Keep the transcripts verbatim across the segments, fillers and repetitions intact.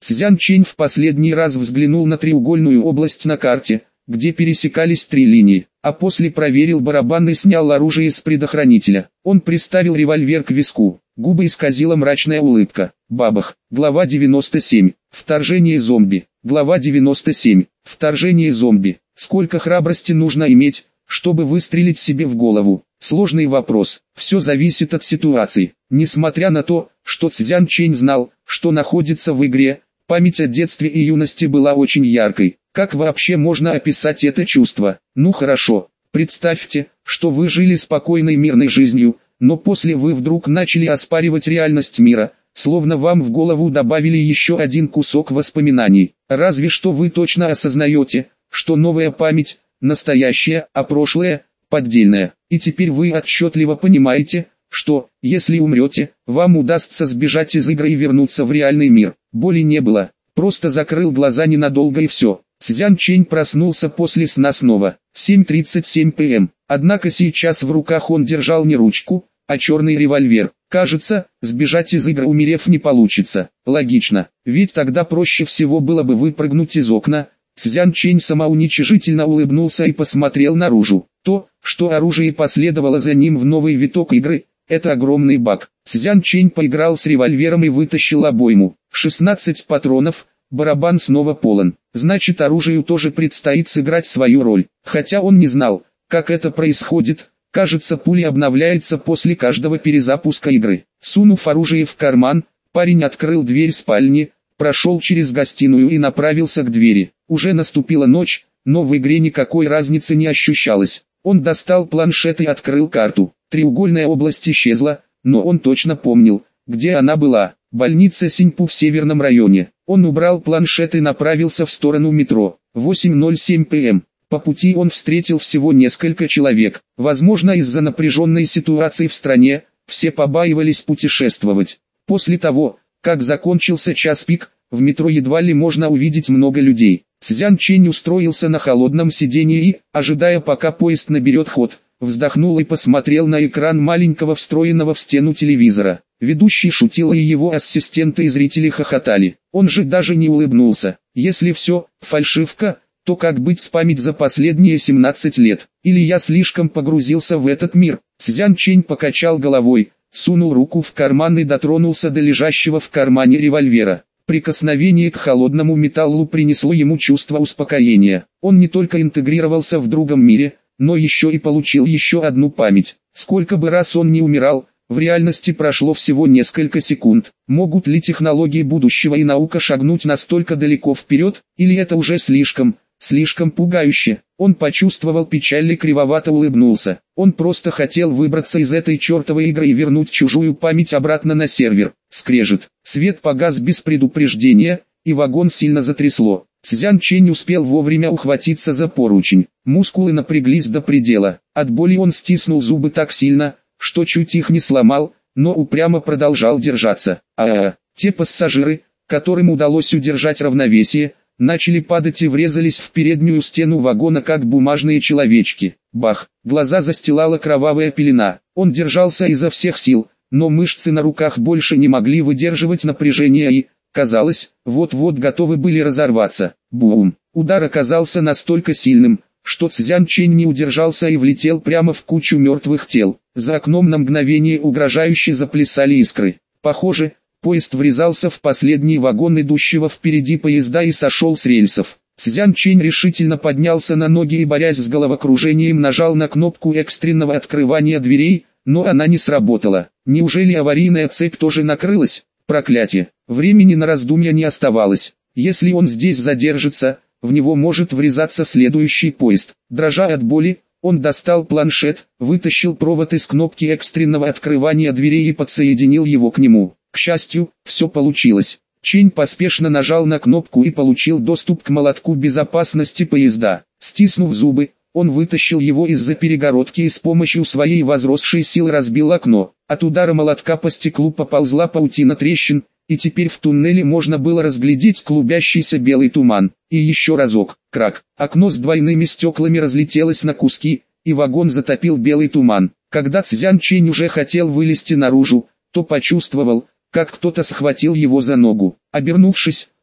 Цзян Чэнь в последний раз взглянул на треугольную область на карте, где пересекались три линии, а после проверил барабан и снял оружие с предохранителя. Он приставил револьвер к виску, губы исказила мрачная улыбка. Бабах. Глава девяносто семь. Вторжение зомби. Глава девяносто семь. Вторжение зомби. Сколько храбрости нужно иметь, чтобы выстрелить себе в голову? Сложный вопрос. Все зависит от ситуации. Несмотря на то, что Цзян Чэнь знал, что находится в игре, память о детстве и юности была очень яркой. Как вообще можно описать это чувство? Ну хорошо, представьте, что вы жили спокойной мирной жизнью, но после вы вдруг начали оспаривать реальность мира, словно вам в голову добавили еще один кусок воспоминаний. Разве что вы точно осознаете, что новая память – настоящая, а прошлое – поддельное. И теперь вы отчетливо понимаете, что, если умрете, вам удастся сбежать из игры и вернуться в реальный мир. Боли не было, просто закрыл глаза ненадолго и все. Цзян Чэнь проснулся после сна снова. семь тридцать семь пэ эм. Однако сейчас в руках он держал не ручку, а черный револьвер. Кажется, сбежать из игры умерев не получится. Логично, ведь тогда проще всего было бы выпрыгнуть из окна. Цзян Чэнь самоуничижительно улыбнулся и посмотрел наружу. То, что оружие последовало за ним в новый виток игры, это огромный баг. Цзян Чэнь поиграл с револьвером и вытащил обойму. шестнадцать патронов, барабан снова полон. Значит, оружию тоже предстоит сыграть свою роль. Хотя он не знал, как это происходит. Кажется, пуля обновляется после каждого перезапуска игры. Сунув оружие в карман, парень открыл дверь спальни, прошел через гостиную и направился к двери. Уже наступила ночь, но в игре никакой разницы не ощущалось. Он достал планшет и открыл карту. Треугольная область исчезла, но он точно помнил, где она была. Больница Синьпу в северном районе. Он убрал планшет и направился в сторону метро. восемь ноль семь пэ эм. По пути он встретил всего несколько человек. Возможно, из-за напряженной ситуации в стране, все побаивались путешествовать. После того, как закончился час пик, в метро едва ли можно увидеть много людей. Цзян Чэнь устроился на холодном сиденье и, ожидая пока поезд наберет ход, вздохнул и посмотрел на экран маленького встроенного в стену телевизора. Ведущий шутил, и его ассистенты и зрители хохотали. Он же даже не улыбнулся. Если все фальшивка, то как быть с память за последние семнадцать лет? Или я слишком погрузился в этот мир? Цзян Чэнь покачал головой, сунул руку в карман и дотронулся до лежащего в кармане револьвера. Прикосновение к холодному металлу принесло ему чувство успокоения. Он не только интегрировался в другом мире, но еще и получил еще одну память. Сколько бы раз он не умирал, в реальности прошло всего несколько секунд. Могут ли технологии будущего и наука шагнуть настолько далеко вперед, или это уже слишком, слишком пугающе? Он почувствовал печаль и кривовато улыбнулся. Он просто хотел выбраться из этой чертовой игры и вернуть чужую память обратно на сервер. Скрежет. Свет погас без предупреждения, и вагон сильно затрясло. Цзян Чэнь успел вовремя ухватиться за поручень. Мускулы напряглись до предела. От боли он стиснул зубы так сильно, что чуть их не сломал, но упрямо продолжал держаться. А-а-а. Те пассажиры, которым удалось удержать равновесие, начали падать и врезались в переднюю стену вагона как бумажные человечки. Бах! Глаза застилала кровавая пелена. Он держался изо всех сил, но мышцы на руках больше не могли выдерживать напряжение и, казалось, вот-вот готовы были разорваться. Бум! Удар оказался настолько сильным, что Цзян Чэнь не удержался и влетел прямо в кучу мертвых тел. За окном на мгновение угрожающе заплясали искры. Похоже, поезд врезался в последний вагон идущего впереди поезда и сошел с рельсов. Цзян Чэнь решительно поднялся на ноги и, борясь с головокружением, нажал на кнопку экстренного открывания дверей, но она не сработала. Неужели аварийная цепь тоже накрылась? Проклятие! Времени на раздумья не оставалось. Если он здесь задержится, в него может врезаться следующий поезд. Дрожа от боли, он достал планшет, вытащил провод из кнопки экстренного открывания дверей и подсоединил его к нему. К счастью, все получилось. Чэнь поспешно нажал на кнопку и получил доступ к молотку безопасности поезда. Стиснув зубы, он вытащил его из-за перегородки и с помощью своей возросшей силы разбил окно. От удара молотка по стеклу поползла паутина трещин, и теперь в туннеле можно было разглядеть клубящийся белый туман. И еще разок, крак, окно с двойными стеклами разлетелось на куски, и вагон затопил белый туман. Когда Цзян Чэнь уже хотел вылезти наружу, то почувствовал, как кто-то схватил его за ногу. Обернувшись,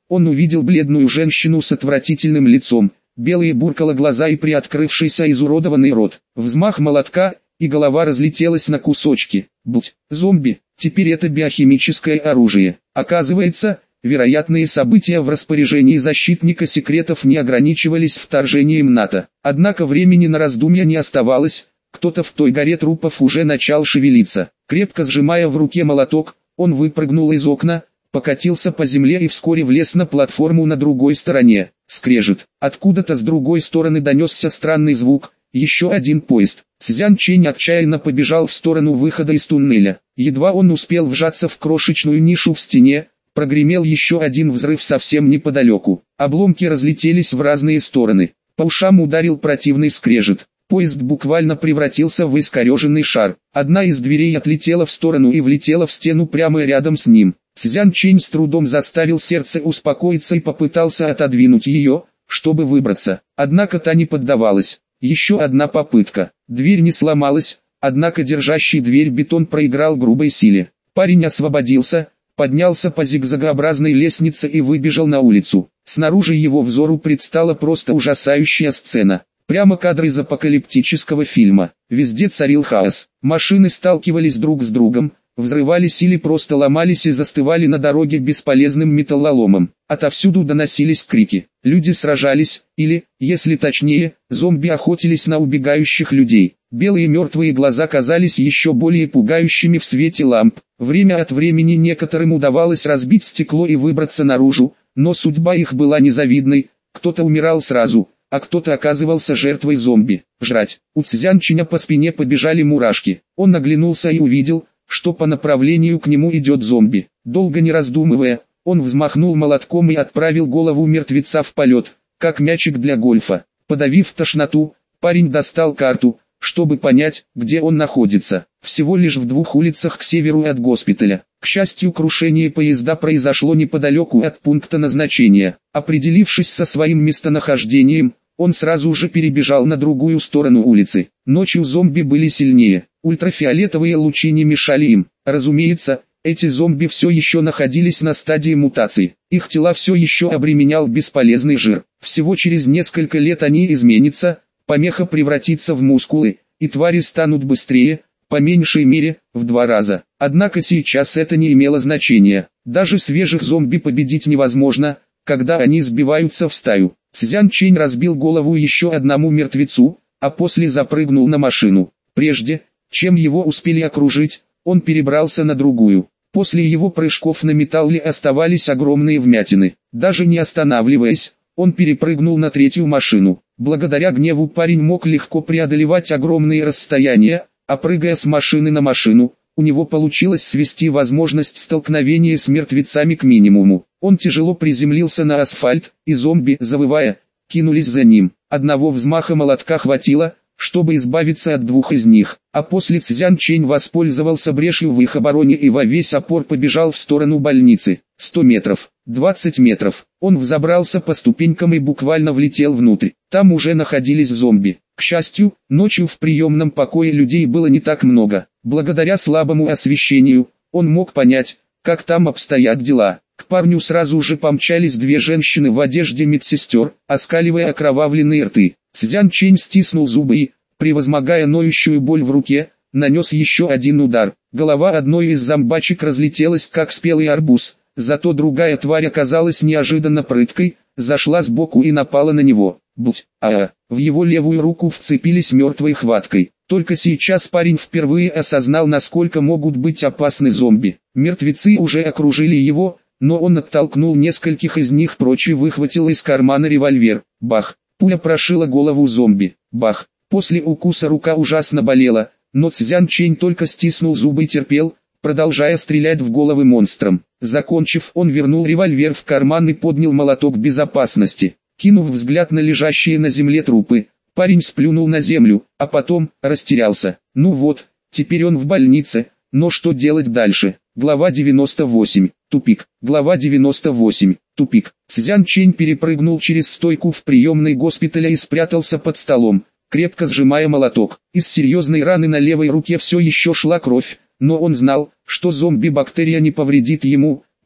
Он увидел бледную женщину с отвратительным лицом, белые буркало глаза и приоткрывшийся изуродованный рот. Взмах молотка, и голова разлетелась на кусочки. Будь зомби, теперь это биохимическое оружие. Оказывается, вероятные события в распоряжении защитника секретов не ограничивались вторжением НАТО. Однако времени на раздумья не оставалось, кто-то в той горе трупов уже начал шевелиться. Крепко сжимая в руке молоток, он выпрыгнул из окна, покатился по земле и вскоре влез на платформу на другой стороне. Скрежет. Откуда-то с другой стороны донесся странный звук. Еще один поезд. Цзян Чэнь отчаянно побежал в сторону выхода из туннеля. Едва он успел вжаться в крошечную нишу в стене, прогремел еще один взрыв совсем неподалеку. Обломки разлетелись в разные стороны. По ушам ударил противный скрежет. Поезд буквально превратился в искореженный шар. Одна из дверей отлетела в сторону и влетела в стену прямо рядом с ним. Цзян Чэнь с трудом заставил сердце успокоиться и попытался отодвинуть ее, чтобы выбраться. Однако та не поддавалась. Еще одна попытка. Дверь не сломалась, однако держащий дверь бетон проиграл грубой силе. Парень освободился, поднялся по зигзагообразной лестнице и выбежал на улицу. Снаружи его взору предстала просто ужасающая сцена. Прямо кадры из апокалиптического фильма. Везде царил хаос. Машины сталкивались друг с другом, взрывались или просто ломались и застывали на дороге бесполезным металлоломом. Отовсюду доносились крики. Люди сражались, или, если точнее, зомби охотились на убегающих людей. Белые мертвые глаза казались еще более пугающими в свете ламп. Время от времени некоторым удавалось разбить стекло и выбраться наружу, но судьба их была незавидной. Кто-то умирал сразу, а кто-то оказывался жертвой зомби. Жрать. У Цзян Чэня по спине побежали мурашки. Он оглянулся и увидел, что по направлению к нему идет зомби. Долго не раздумывая, он взмахнул молотком и отправил голову мертвеца в полет, как мячик для гольфа. Подавив тошноту, парень достал карту, чтобы понять, где он находится. Всего лишь в двух улицах к северу от госпиталя. К счастью, крушение поезда произошло неподалеку от пункта назначения. Определившись со своим местонахождением, он сразу же перебежал на другую сторону улицы. Ночью зомби были сильнее. Ультрафиолетовые лучи не мешали им. Разумеется, эти зомби все еще находились на стадии мутации. Их тела все еще обременял бесполезный жир. Всего через несколько лет они изменятся, помеха превратится в мускулы, и твари станут быстрее, по меньшей мере, в два раза. Однако сейчас это не имело значения. Даже свежих зомби победить невозможно, когда они сбиваются в стаю. Цзян Чэнь разбил голову еще одному мертвецу, а после запрыгнул на машину. Прежде, чем его успели окружить, он перебрался на другую. После его прыжков на металле оставались огромные вмятины. Даже не останавливаясь, он перепрыгнул на третью машину. Благодаря гневу парень мог легко преодолевать огромные расстояния, а прыгая с машины на машину, у него получилось свести возможность столкновения с мертвецами к минимуму. Он тяжело приземлился на асфальт, и зомби, завывая, кинулись за ним. Одного взмаха молотка хватило, чтобы избавиться от двух из них, а после Цзян Чэнь воспользовался брешью в их обороне и во весь опор побежал в сторону больницы. сто метров, двадцать метров, он взобрался по ступенькам и буквально влетел внутрь. Там уже находились зомби. К счастью, ночью в приемном покое людей было не так много. Благодаря слабому освещению, он мог понять, как там обстоят дела. К парню сразу же помчались две женщины в одежде медсестер, оскаливая окровавленные рты. Цзян Чэнь стиснул зубы и, превозмогая ноющую боль в руке, нанес еще один удар. Голова одной из зомбачек разлетелась как спелый арбуз, зато другая тварь оказалась неожиданно прыткой, зашла сбоку и напала на него. Будь, а, в его левую руку вцепились мертвой хваткой. Только сейчас парень впервые осознал, насколько могут быть опасны зомби. Мертвецы уже окружили его, но он оттолкнул нескольких из них прочь и выхватил из кармана револьвер. Бах! Пуля прошила голову зомби. Бах! После укуса рука ужасно болела, но Цзян Чэнь только стиснул зубы и терпел, продолжая стрелять в головы монстрам. Закончив, он вернул револьвер в карман и поднял молоток безопасности. Кинув взгляд на лежащие на земле трупы, парень сплюнул на землю, а потом растерялся. Ну вот, теперь он в больнице, но что делать дальше? Глава девяносто восемь. Тупик. Глава девяносто восемь. Тупик. Цзян Чэнь перепрыгнул через стойку в приемной госпиталя и спрятался под столом, крепко сжимая молоток. Из серьезной раны на левой руке все еще шла кровь, но он знал, что зомби-бактерия не повредит ему,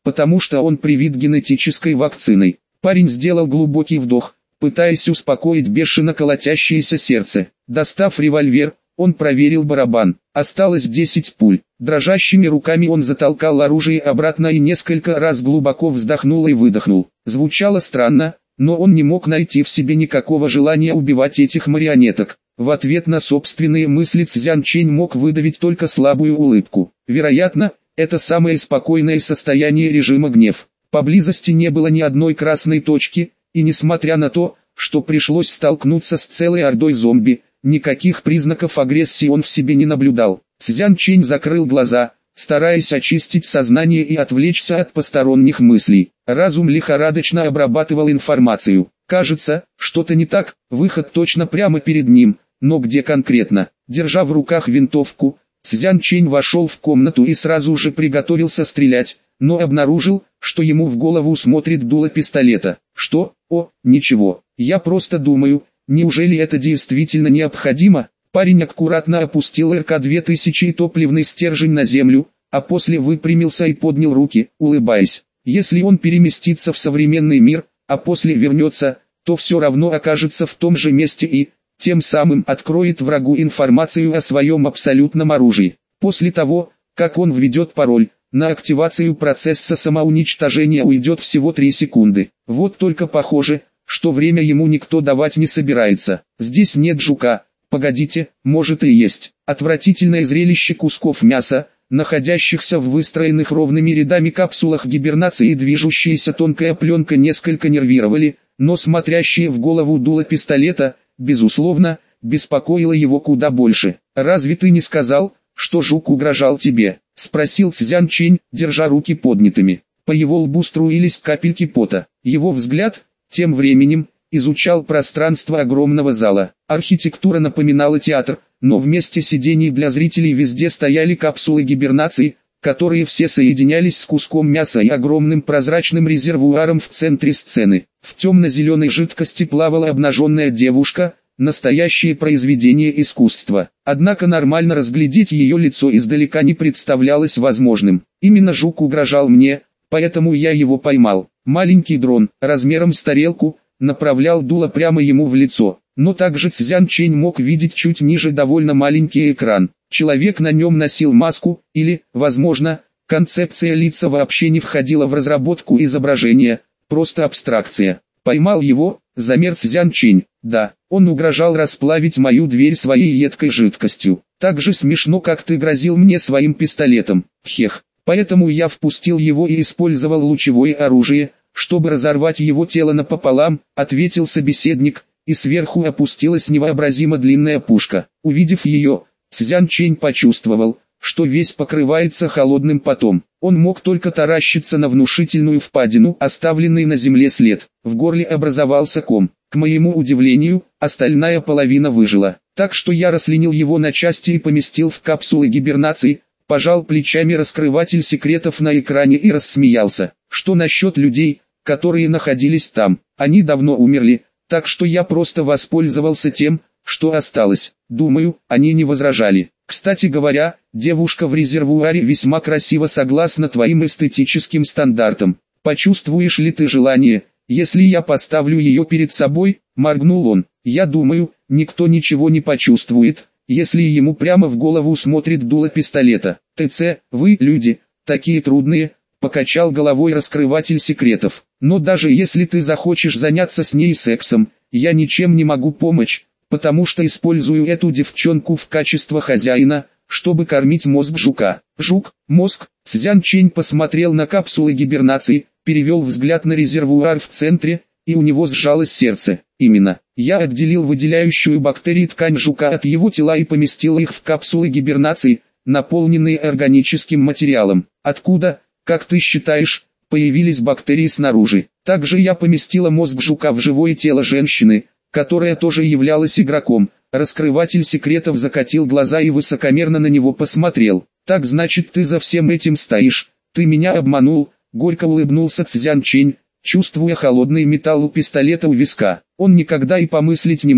потому что он привит генетической вакциной. Парень сделал глубокий вдох, пытаясь успокоить бешено колотящееся сердце. Достав револьвер, он проверил барабан. Осталось десять пуль. Дрожащими руками он затолкал оружие обратно и несколько раз глубоко вздохнул и выдохнул. Звучало странно, но он не мог найти в себе никакого желания убивать этих марионеток. В ответ на собственные мысли Цзян Чэнь мог выдавить только слабую улыбку. Вероятно, это самое спокойное состояние режима гнев. Поблизости не было ни одной красной точки, и несмотря на то, что пришлось столкнуться с целой ордой зомби, никаких признаков агрессии он в себе не наблюдал. Цзян Чэнь закрыл глаза, стараясь очистить сознание и отвлечься от посторонних мыслей. Разум лихорадочно обрабатывал информацию. Кажется, что-то не так, выход точно прямо перед ним, но где конкретно? Держа в руках винтовку, Цзян Чэнь вошел в комнату и сразу же приготовился стрелять, но обнаружил, что ему в голову смотрит дуло пистолета. Что? О, ничего, я просто думаю, неужели это действительно необходимо? Парень аккуратно опустил эр ка две тысячи и топливный стержень на землю, а после выпрямился и поднял руки, улыбаясь. Если он переместится в современный мир, а после вернется, то все равно окажется в том же месте и, тем самым откроет врагу информацию о своем абсолютном оружии. После того, как он введет пароль, на активацию процесса самоуничтожения уйдет всего три секунды. Вот только похоже, что время ему никто давать не собирается. Здесь нет жука, погодите, может и есть. Отвратительное зрелище кусков мяса, находящихся в выстроенных ровными рядами капсулах гибернации и движущаяся тонкая пленка несколько нервировали, но смотрящие в голову дуло пистолета, безусловно, беспокоило его куда больше. «Разве ты не сказал, что жук угрожал тебе?» — спросил Цзян Чэнь, держа руки поднятыми. По его лбу струились капельки пота. Его взгляд, тем временем, изучал пространство огромного зала. Архитектура напоминала театр, но вместе сидений для зрителей везде стояли капсулы гибернации, которые все соединялись с куском мяса и огромным прозрачным резервуаром в центре сцены. В темно-зеленой жидкости плавала обнаженная девушка, настоящее произведение искусства. Однако нормально разглядеть ее лицо издалека не представлялось возможным. Именно жук угрожал мне, поэтому я его поймал. Маленький дрон, размером с тарелку, направлял дуло прямо ему в лицо. Но также Цзян Чэнь мог видеть чуть ниже довольно маленький экран. Человек на нем носил маску, или, возможно, концепция лица вообще не входила в разработку изображения, просто абстракция. Поймал его, замер Цзян Чэнь. Да, он угрожал расплавить мою дверь своей едкой жидкостью. Так же смешно, как ты грозил мне своим пистолетом. Хех. Поэтому я впустил его и использовал лучевое оружие, чтобы разорвать его тело напополам, ответил собеседник, и сверху опустилась невообразимо длинная пушка. Увидев ее, Цзян Чэнь почувствовал, что весь покрывается холодным потом. Он мог только таращиться на внушительную впадину, оставленный на земле след. В горле образовался ком. К моему удивлению, остальная половина выжила. Так что я расчленил его на части и поместил в капсулы гибернации, пожал плечами раскрыватель секретов на экране и рассмеялся. Что насчет людей, которые находились там? Они давно умерли, так что я просто воспользовался тем, что осталось. Думаю, они не возражали. Кстати говоря, девушка в резервуаре весьма красива согласно твоим эстетическим стандартам. Почувствуешь ли ты желание, если я поставлю ее перед собой? Моргнул он. Я думаю, никто ничего не почувствует, если ему прямо в голову смотрит дуло пистолета. ТЦ, вы, люди, такие трудные, покачал головой раскрыватель секретов. Но даже если ты захочешь заняться с ней сексом, я ничем не могу помочь, потому что использую эту девчонку в качестве хозяина, чтобы кормить мозг жука. Жук, мозг. Цзян Чэнь посмотрел на капсулы гибернации, перевел взгляд на резервуар в центре, и у него сжалось сердце. Именно. Я отделил выделяющую бактерии ткань жука от его тела и поместил их в капсулы гибернации, наполненные органическим материалом. Откуда, как ты считаешь, появились бактерии снаружи? Также я поместила мозг жука в живое тело женщины, которая тоже являлась игроком. Раскрыватель секретов закатил глаза и высокомерно на него посмотрел. Так значит, ты за всем этим стоишь? Ты меня обманул? Горько улыбнулся Цзян Чэнь, чувствуя холодный металл у пистолета у виска. Он никогда и помыслить не мог,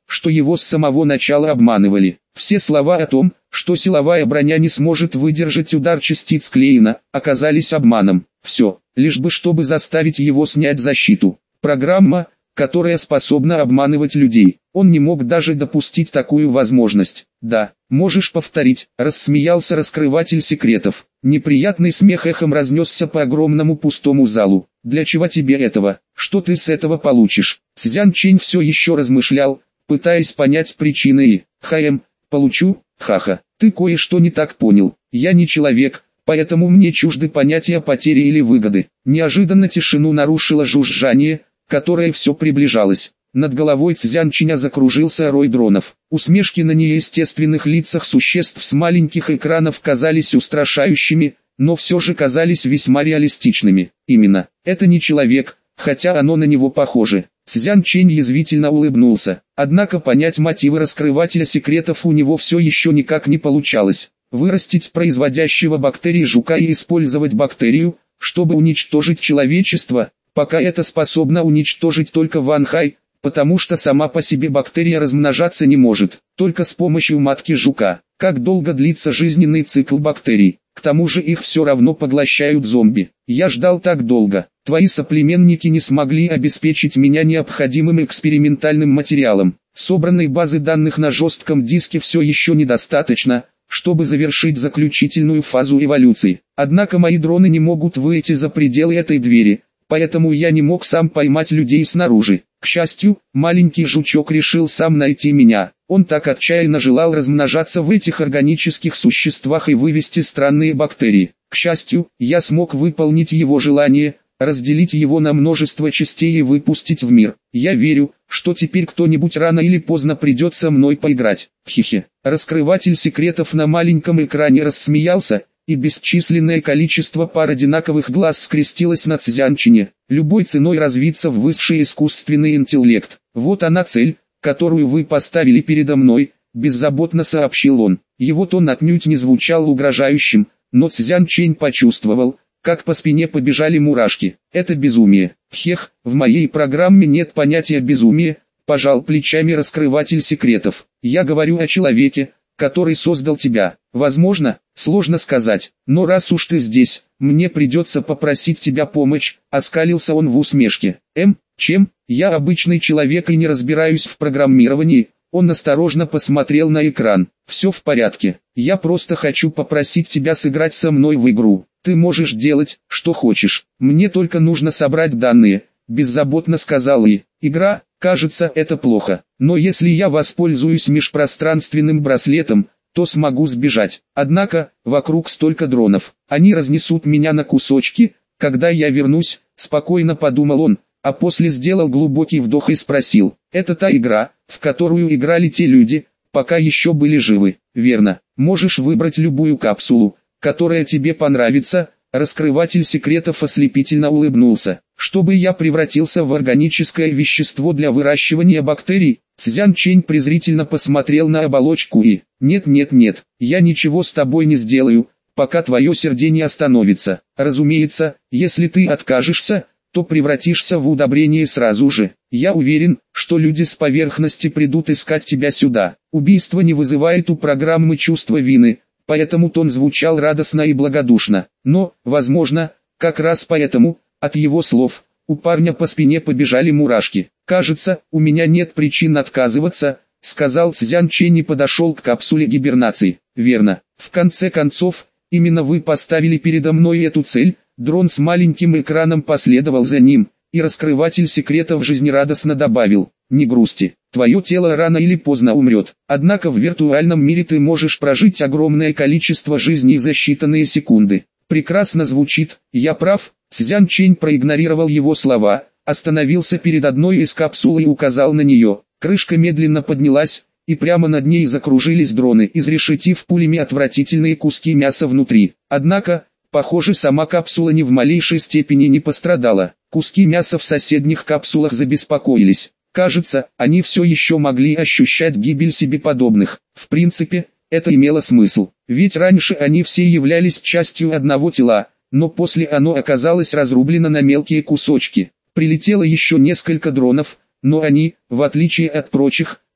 что его с самого начала обманывали. Все слова о том, что силовая броня не сможет выдержать удар частиц Клейна, оказались обманом. Все, лишь бы чтобы заставить его снять защиту. Программа, которая способна обманывать людей. Он не мог даже допустить такую возможность. «Да, можешь повторить», — рассмеялся раскрыватель секретов. Неприятный смех эхом разнесся по огромному пустому залу. «Для чего тебе этого? Что ты с этого получишь?» Цзян Чэнь все еще размышлял, пытаясь понять причины и... «Хаем, получу, ха-ха, ты кое-что не так понял. Я не человек, поэтому мне чужды понятия потери или выгоды». Неожиданно тишину нарушило жужжание, которое все приближалось. Над головой Цзян Чэня закружился рой дронов. Усмешки на неестественных лицах существ с маленьких экранов казались устрашающими, но все же казались весьма реалистичными. Именно, это не человек, хотя оно на него похоже. Цзян Чэнь язвительно улыбнулся. Однако понять мотивы раскрывателя секретов у него все еще никак не получалось. Вырастить производящего бактерии жука и использовать бактерию, чтобы уничтожить человечество, пока это способно уничтожить только Ван Хай, потому что сама по себе бактерия размножаться не может, только с помощью матки жука. Как долго длится жизненный цикл бактерий? К тому же их все равно поглощают зомби. Я ждал так долго. Твои соплеменники не смогли обеспечить меня необходимым экспериментальным материалом. Собранной базы данных на жестком диске все еще недостаточно, чтобы завершить заключительную фазу эволюции. Однако мои дроны не могут выйти за пределы этой двери, поэтому я не мог сам поймать людей снаружи. К счастью, маленький жучок решил сам найти меня. Он так отчаянно желал размножаться в этих органических существах и вывести странные бактерии. К счастью, я смог выполнить его желание, разделить его на множество частей и выпустить в мир. Я верю, что теперь кто-нибудь рано или поздно придет со мной поиграть. Хе-хе. Раскрыватель секретов на маленьком экране рассмеялся, и бесчисленное количество пар одинаковых глаз скрестилось на Цзян Чэне. Любой ценой развиться в высший искусственный интеллект. Вот она цель, которую вы поставили передо мной, беззаботно сообщил он. Его тон отнюдь не звучал угрожающим, но Цзян Чэнь почувствовал, как по спине побежали мурашки. Это безумие. Хех, в моей программе нет понятия безумия, пожал плечами раскрыватель секретов. Я говорю о человеке, который создал тебя. Возможно, сложно сказать, но раз уж ты здесь, мне придется попросить тебя помочь, оскалился он в усмешке. Эм, чем? Я обычный человек и не разбираюсь в программировании. Он осторожно посмотрел на экран. Все в порядке, я просто хочу попросить тебя сыграть со мной в игру. Ты можешь делать, что хочешь, мне только нужно собрать данные, беззаботно сказал И. Игра, кажется, это плохо, но если я воспользуюсь межпространственным браслетом, то смогу сбежать. Однако, вокруг столько дронов, они разнесут меня на кусочки, когда я вернусь, спокойно подумал он, а после сделал глубокий вдох и спросил, это та игра, в которую играли те люди, пока еще были живы, верно? Можешь выбрать любую капсулу, которая тебе понравится. Раскрыватель секретов ослепительно улыбнулся. Чтобы я превратился в органическое вещество для выращивания бактерий, Цзян Чэнь презрительно посмотрел на оболочку и... Нет, нет, нет, я ничего с тобой не сделаю, пока твое сердце не остановится. Разумеется, если ты откажешься, то превратишься в удобрение сразу же. Я уверен, что люди с поверхности придут искать тебя сюда. Убийство не вызывает у программы чувства вины, поэтому тон звучал радостно и благодушно. Но, возможно, как раз поэтому, от его слов, у парня по спине побежали мурашки. «Кажется, у меня нет причин отказываться», — сказал Цзян Чэнь и подошел к капсуле гибернации. «Верно. В конце концов, именно вы поставили передо мной эту цель». Дрон с маленьким экраном последовал за ним, и раскрыватель секретов жизнерадостно добавил, «Не грусти, твое тело рано или поздно умрет, однако в виртуальном мире ты можешь прожить огромное количество жизней за считанные секунды». «Прекрасно звучит, я прав?» Цзян Чэнь проигнорировал его слова, остановился перед одной из капсул и указал на нее. Крышка медленно поднялась, и прямо над ней закружились дроны, изрешетив пулями отвратительные куски мяса внутри. Однако, похоже, сама капсула ни в малейшей степени не пострадала. Куски мяса в соседних капсулах забеспокоились. Кажется, они все еще могли ощущать гибель себе подобных. В принципе, это имело смысл. Ведь раньше они все являлись частью одного тела, но после оно оказалось разрублено на мелкие кусочки. Прилетело еще несколько дронов, но они, в отличие от прочих,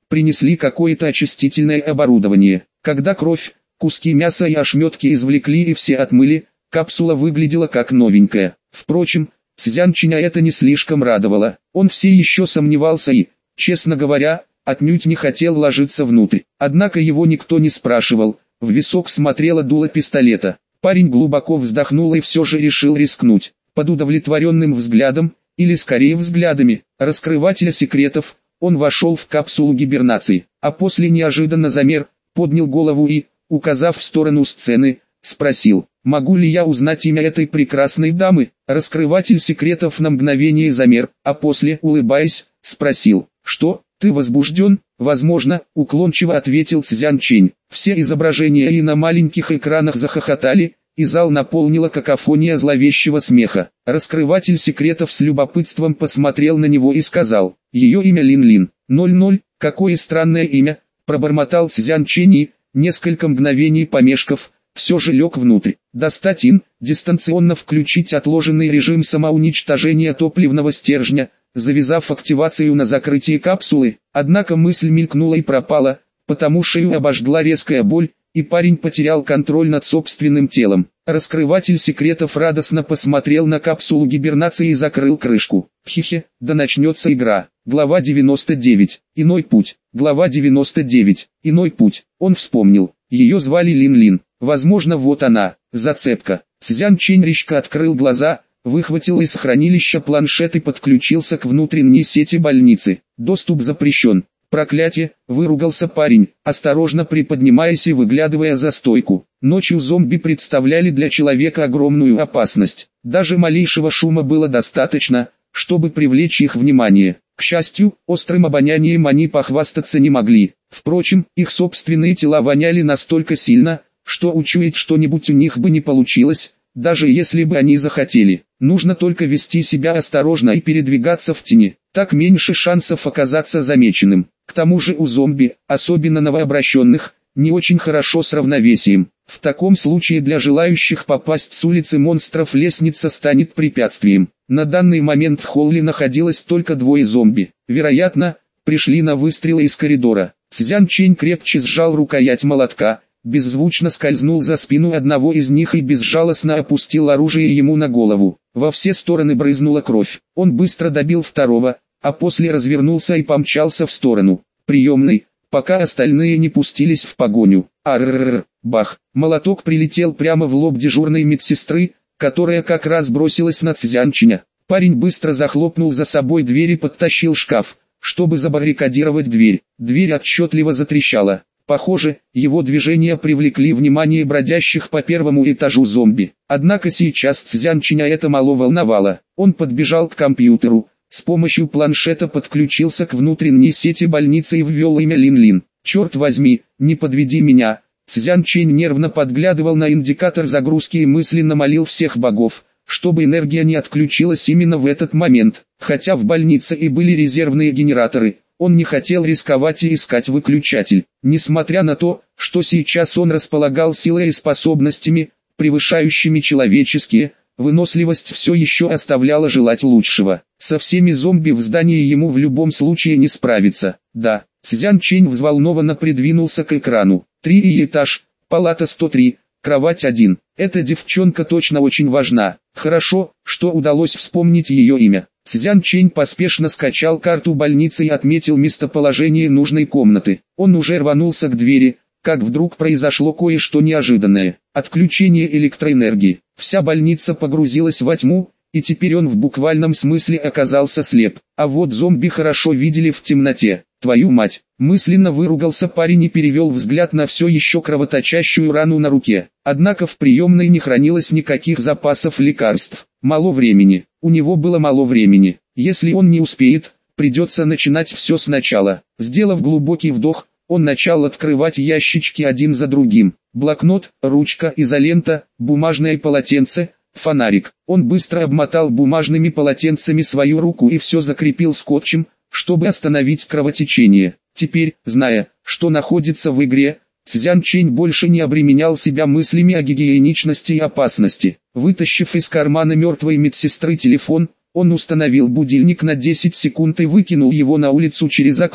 принесли какое-то очистительное оборудование. Когда кровь, куски мяса и ошметки извлекли и все отмыли, капсула выглядела как новенькая. Впрочем, Цзянчиня это не слишком радовало. Он все еще сомневался и, честно говоря, отнюдь не хотел ложиться внутрь. Однако его никто не спрашивал, в висок смотрело дуло пистолета. Парень глубоко вздохнул и все же решил рискнуть. Под удовлетворенным взглядом, или скорее взглядами, раскрывателя секретов, он вошел в капсулу гибернации, а после неожиданно замер, поднял голову и, указав в сторону сцены, спросил: «Могу ли я узнать имя этой прекрасной дамы?» Раскрыватель секретов на мгновение замер, а после, улыбаясь, спросил: «Что, ты возбужден?» «Возможно», — уклончиво ответил Цзянчень. Все изображения и на маленьких экранах захохотали, и зал наполнила какофония зловещего смеха. Раскрыватель секретов с любопытством посмотрел на него и сказал: «Ее имя Лин-Лин». «Ноль-ноль, какое странное имя», — пробормотал Цзянчень и, несколько мгновений помешков, все же лег внутрь. Достать ин, дистанционно включить отложенный режим самоуничтожения топливного стержня, завязав активацию на закрытие капсулы. Однако мысль мелькнула и пропала, потому шею обожгла резкая боль, и парень потерял контроль над собственным телом. Раскрыватель секретов радостно посмотрел на капсулу гибернации и закрыл крышку. Хе-хе, да начнется игра. Глава девяносто девять. Иной путь. Глава девяносто девять. Иной путь. Он вспомнил. Ее звали Лин-Лин. Возможно, вот она, зацепка. Цзянчень резко открыл глаза, выхватил из хранилища планшет и подключился к внутренней сети больницы. Доступ запрещен. «Проклятие!» — выругался парень, осторожно приподнимаясь и выглядывая за стойку. Ночью зомби представляли для человека огромную опасность. Даже малейшего шума было достаточно, чтобы привлечь их внимание. К счастью, острым обонянием они похвастаться не могли. Впрочем, их собственные тела воняли настолько сильно, что учуять что-нибудь у них бы не получилось, даже если бы они захотели. Нужно только вести себя осторожно и передвигаться в тени, так меньше шансов оказаться замеченным. К тому же у зомби, особенно новообращенных, не очень хорошо с равновесием. В таком случае для желающих попасть с улицы монстров лестница станет препятствием. На данный момент в холле находилось только двое зомби. Вероятно, пришли на выстрелы из коридора. Цзянчень крепче сжал рукоять молотка, беззвучно скользнул за спину одного из них и безжалостно опустил оружие ему на голову. Во все стороны брызнула кровь. Он быстро добил второго, а после развернулся и помчался в сторону приемной, пока остальные не пустились в погоню. Арррррр, бах! Молоток прилетел прямо в лоб дежурной медсестры, которая как раз бросилась на Цзянченя. Парень быстро захлопнул за собой дверь и подтащил шкаф, чтобы забаррикадировать дверь. Дверь отчетливо затрещала. Похоже, его движения привлекли внимание бродящих по первому этажу зомби. Однако сейчас Цзянченя это мало волновало. Он подбежал к компьютеру, с помощью планшета подключился к внутренней сети больницы и ввел имя Лин-Лин. «Черт возьми, не подведи меня!» Цзянчень нервно подглядывал на индикатор загрузки и мысленно молил всех богов, чтобы энергия не отключилась именно в этот момент. Хотя в больнице и были резервные генераторы, он не хотел рисковать и искать выключатель. Несмотря на то, что сейчас он располагал силой и способностями, превышающими человеческие, выносливость все еще оставляла желать лучшего. Со всеми зомби в здании ему в любом случае не справиться. Да, Цзянчень взволнованно придвинулся к экрану. Три этаж, палата сто три, кровать один. Эта девчонка точно очень важна. Хорошо, что удалось вспомнить ее имя. Цзянчень поспешно скачал карту больницы и отметил местоположение нужной комнаты. Он уже рванулся к двери, как вдруг произошло кое-что неожиданное. Отключение электроэнергии. Вся больница погрузилась во тьму, и теперь он в буквальном смысле оказался слеп. А вот зомби хорошо видели в темноте. «Твою мать!» Мысленно выругался парень и перевел взгляд на все еще кровоточащую рану на руке. Однако в приемной не хранилось никаких запасов лекарств. Мало времени. У него было мало времени. Если он не успеет, придется начинать все сначала. Сделав глубокий вдох, он начал открывать ящички один за другим. Блокнот, ручка, изолента, бумажное полотенце, фонарик. Он быстро обмотал бумажными полотенцами свою руку и все закрепил скотчем, чтобы остановить кровотечение. Теперь, зная, что находится в игре, Цзянчень больше не обременял себя мыслями о гигиеничности и опасности. Вытащив из кармана мертвой медсестры телефон, он установил будильник на десять секунд и выкинул его на улицу через окно.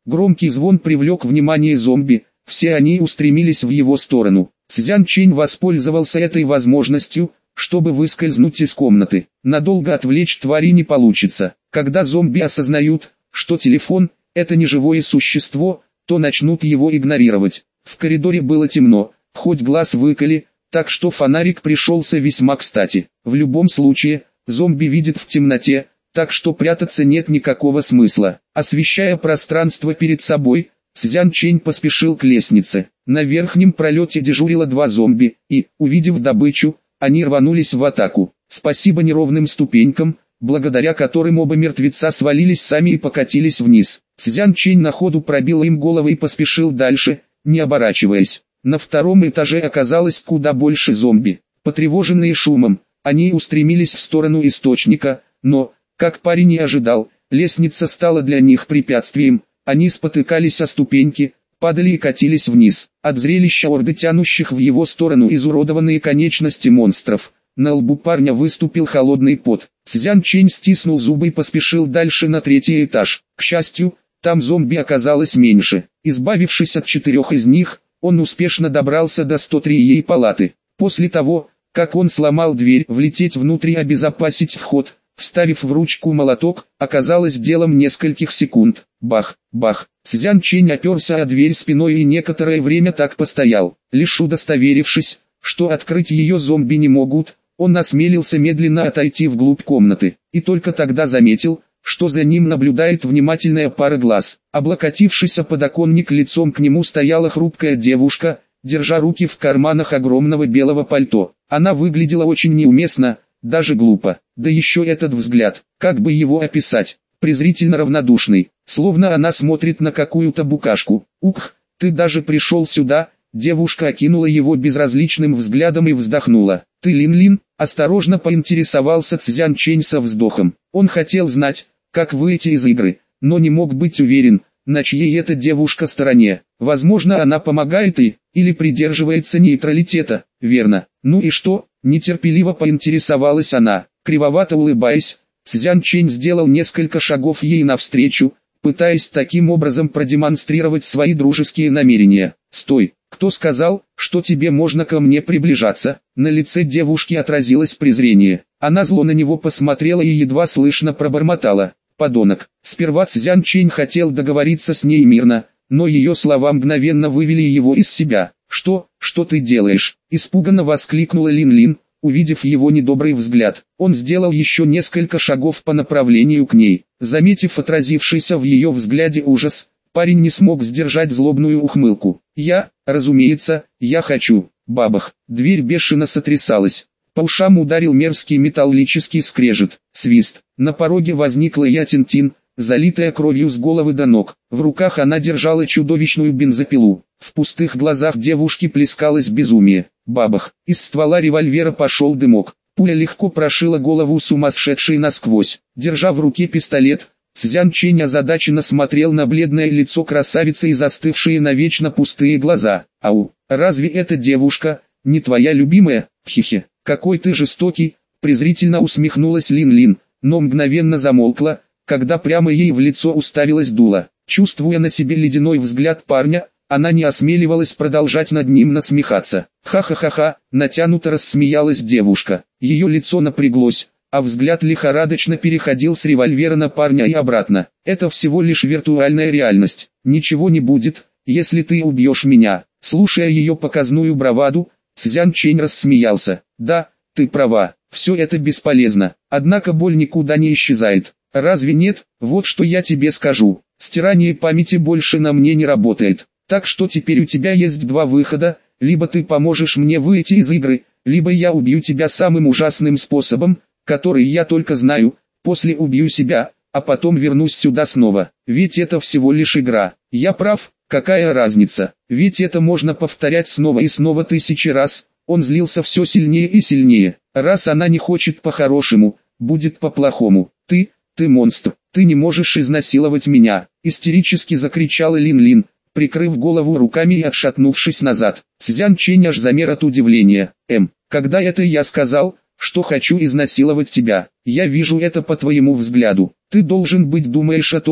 Громкий звон привлек внимание зомби, все они устремились в его сторону. Цзян Чэнь воспользовался этой возможностью, чтобы выскользнуть из комнаты. Надолго отвлечь твари не получится. Когда зомби осознают, что телефон – это не живое существо, то начнут его игнорировать. В коридоре было темно, хоть глаз выколи, так что фонарик пришелся весьма кстати. В любом случае, зомби видит в темноте, так что прятаться нет никакого смысла. Освещая пространство перед собой, Цзян Чэнь поспешил к лестнице. На верхнем пролете дежурило два зомби, и, увидев добычу, они рванулись в атаку. Спасибо неровным ступенькам, благодаря которым оба мертвеца свалились сами и покатились вниз. Цзян Чэнь на ходу пробил им головы и поспешил дальше, не оборачиваясь. На втором этаже оказалось куда больше зомби. Потревоженные шумом, они устремились в сторону источника, но, как парень и ожидал, лестница стала для них препятствием. Они спотыкались о ступеньки, падали и катились вниз. От зрелища орды тянущих в его сторону изуродованные конечности монстров, на лбу парня выступил холодный пот. Цзян Чэнь стиснул зубы и поспешил дальше на третий этаж. К счастью, там зомби оказалось меньше. Избавившись от четырех из них, он успешно добрался до сто третьей палаты. После того, как он сломал дверь, влететь внутрь и обезопасить вход, вставив в ручку молоток, оказалось делом нескольких секунд. Бах, бах. Цзян Чэнь оперся о дверь спиной и некоторое время так постоял. Лишь удостоверившись, что открыть ее зомби не могут, он осмелился медленно отойти вглубь комнаты. И только тогда заметил, что за ним наблюдает внимательная пара глаз. Облокотившись о подоконник лицом к нему стояла хрупкая девушка, держа руки в карманах огромного белого пальто. Она выглядела очень неуместно, даже глупо. Да еще этот взгляд, как бы его описать, презрительно равнодушный, словно она смотрит на какую-то букашку. «Ух, ты даже пришел сюда!» Девушка окинула его безразличным взглядом и вздохнула. «Ты Лин-Лин?» – осторожно поинтересовался Цзян Чэнь со вздохом. Он хотел знать, как выйти из игры, но не мог быть уверен, на чьей эта девушка стороне. Возможно, она помогает и, или придерживается нейтралитета. Верно. Ну и что? Нетерпеливо поинтересовалась она. Кривовато улыбаясь, Цзян Чэнь сделал несколько шагов ей навстречу, пытаясь таким образом продемонстрировать свои дружеские намерения. «Стой! Кто сказал, что тебе можно ко мне приближаться?» На лице девушки отразилось презрение. Она зло на него посмотрела и едва слышно пробормотала: «Подонок». Сперва Цзян Чэнь хотел договориться с ней мирно, но ее слова мгновенно вывели его из себя. «Что, что ты делаешь?» – испуганно воскликнула Лин-Лин, увидев его недобрый взгляд. Он сделал еще несколько шагов по направлению к ней. Заметив отразившийся в ее взгляде ужас, парень не смог сдержать злобную ухмылку. «Я, разумеется, я хочу». Бабах, дверь бешено сотрясалась. По ушам ударил мерзкий металлический скрежет. Свист. На пороге возникла Ятин-Тин, залитая кровью с головы до ног. В руках она держала чудовищную бензопилу. В пустых глазах девушки плескалось безумие. Бабах. Из ствола револьвера пошел дымок. Пуля легко прошила голову сумасшедшей насквозь. Держа в руке пистолет, Цзян Чэнь озадаченно смотрел на бледное лицо красавицы и застывшие навечно пустые глаза. «Ау, разве эта девушка не твоя любимая? Хе-хе, какой ты жестокий!» Презрительно усмехнулась Лин-Лин, но мгновенно замолкла, когда прямо ей в лицо уставилась дуло. Чувствуя на себе ледяной взгляд парня, она не осмеливалась продолжать над ним насмехаться. «Ха-ха-ха-ха!» — натянуто рассмеялась девушка. Ее лицо напряглось, а взгляд лихорадочно переходил с револьвера на парня и обратно. «Это всего лишь виртуальная реальность. Ничего не будет, если ты убьешь меня». Слушая ее показную браваду, Цзян Чэнь рассмеялся. «Да, ты права, все это бесполезно, однако боль никуда не исчезает. Разве нет? Вот что я тебе скажу. Стирание памяти больше на мне не работает. Так что теперь у тебя есть два выхода: либо ты поможешь мне выйти из игры, либо я убью тебя самым ужасным способом, который я только знаю, после убью себя, а потом вернусь сюда снова. Ведь это всего лишь игра. Я прав, какая разница? Ведь это можно повторять снова и снова тысячи раз». Он злился все сильнее и сильнее. «Раз она не хочет по-хорошему, будет по-плохому. Ты, ты монстр, ты не можешь изнасиловать меня!» Истерически закричала Лин-Лин, прикрыв голову руками и отшатнувшись назад. Цзян Чэнь аж замер от удивления. «Эм, когда это я сказал, что хочу изнасиловать тебя? Я вижу это по твоему взгляду. Ты должен быть думаешь о том,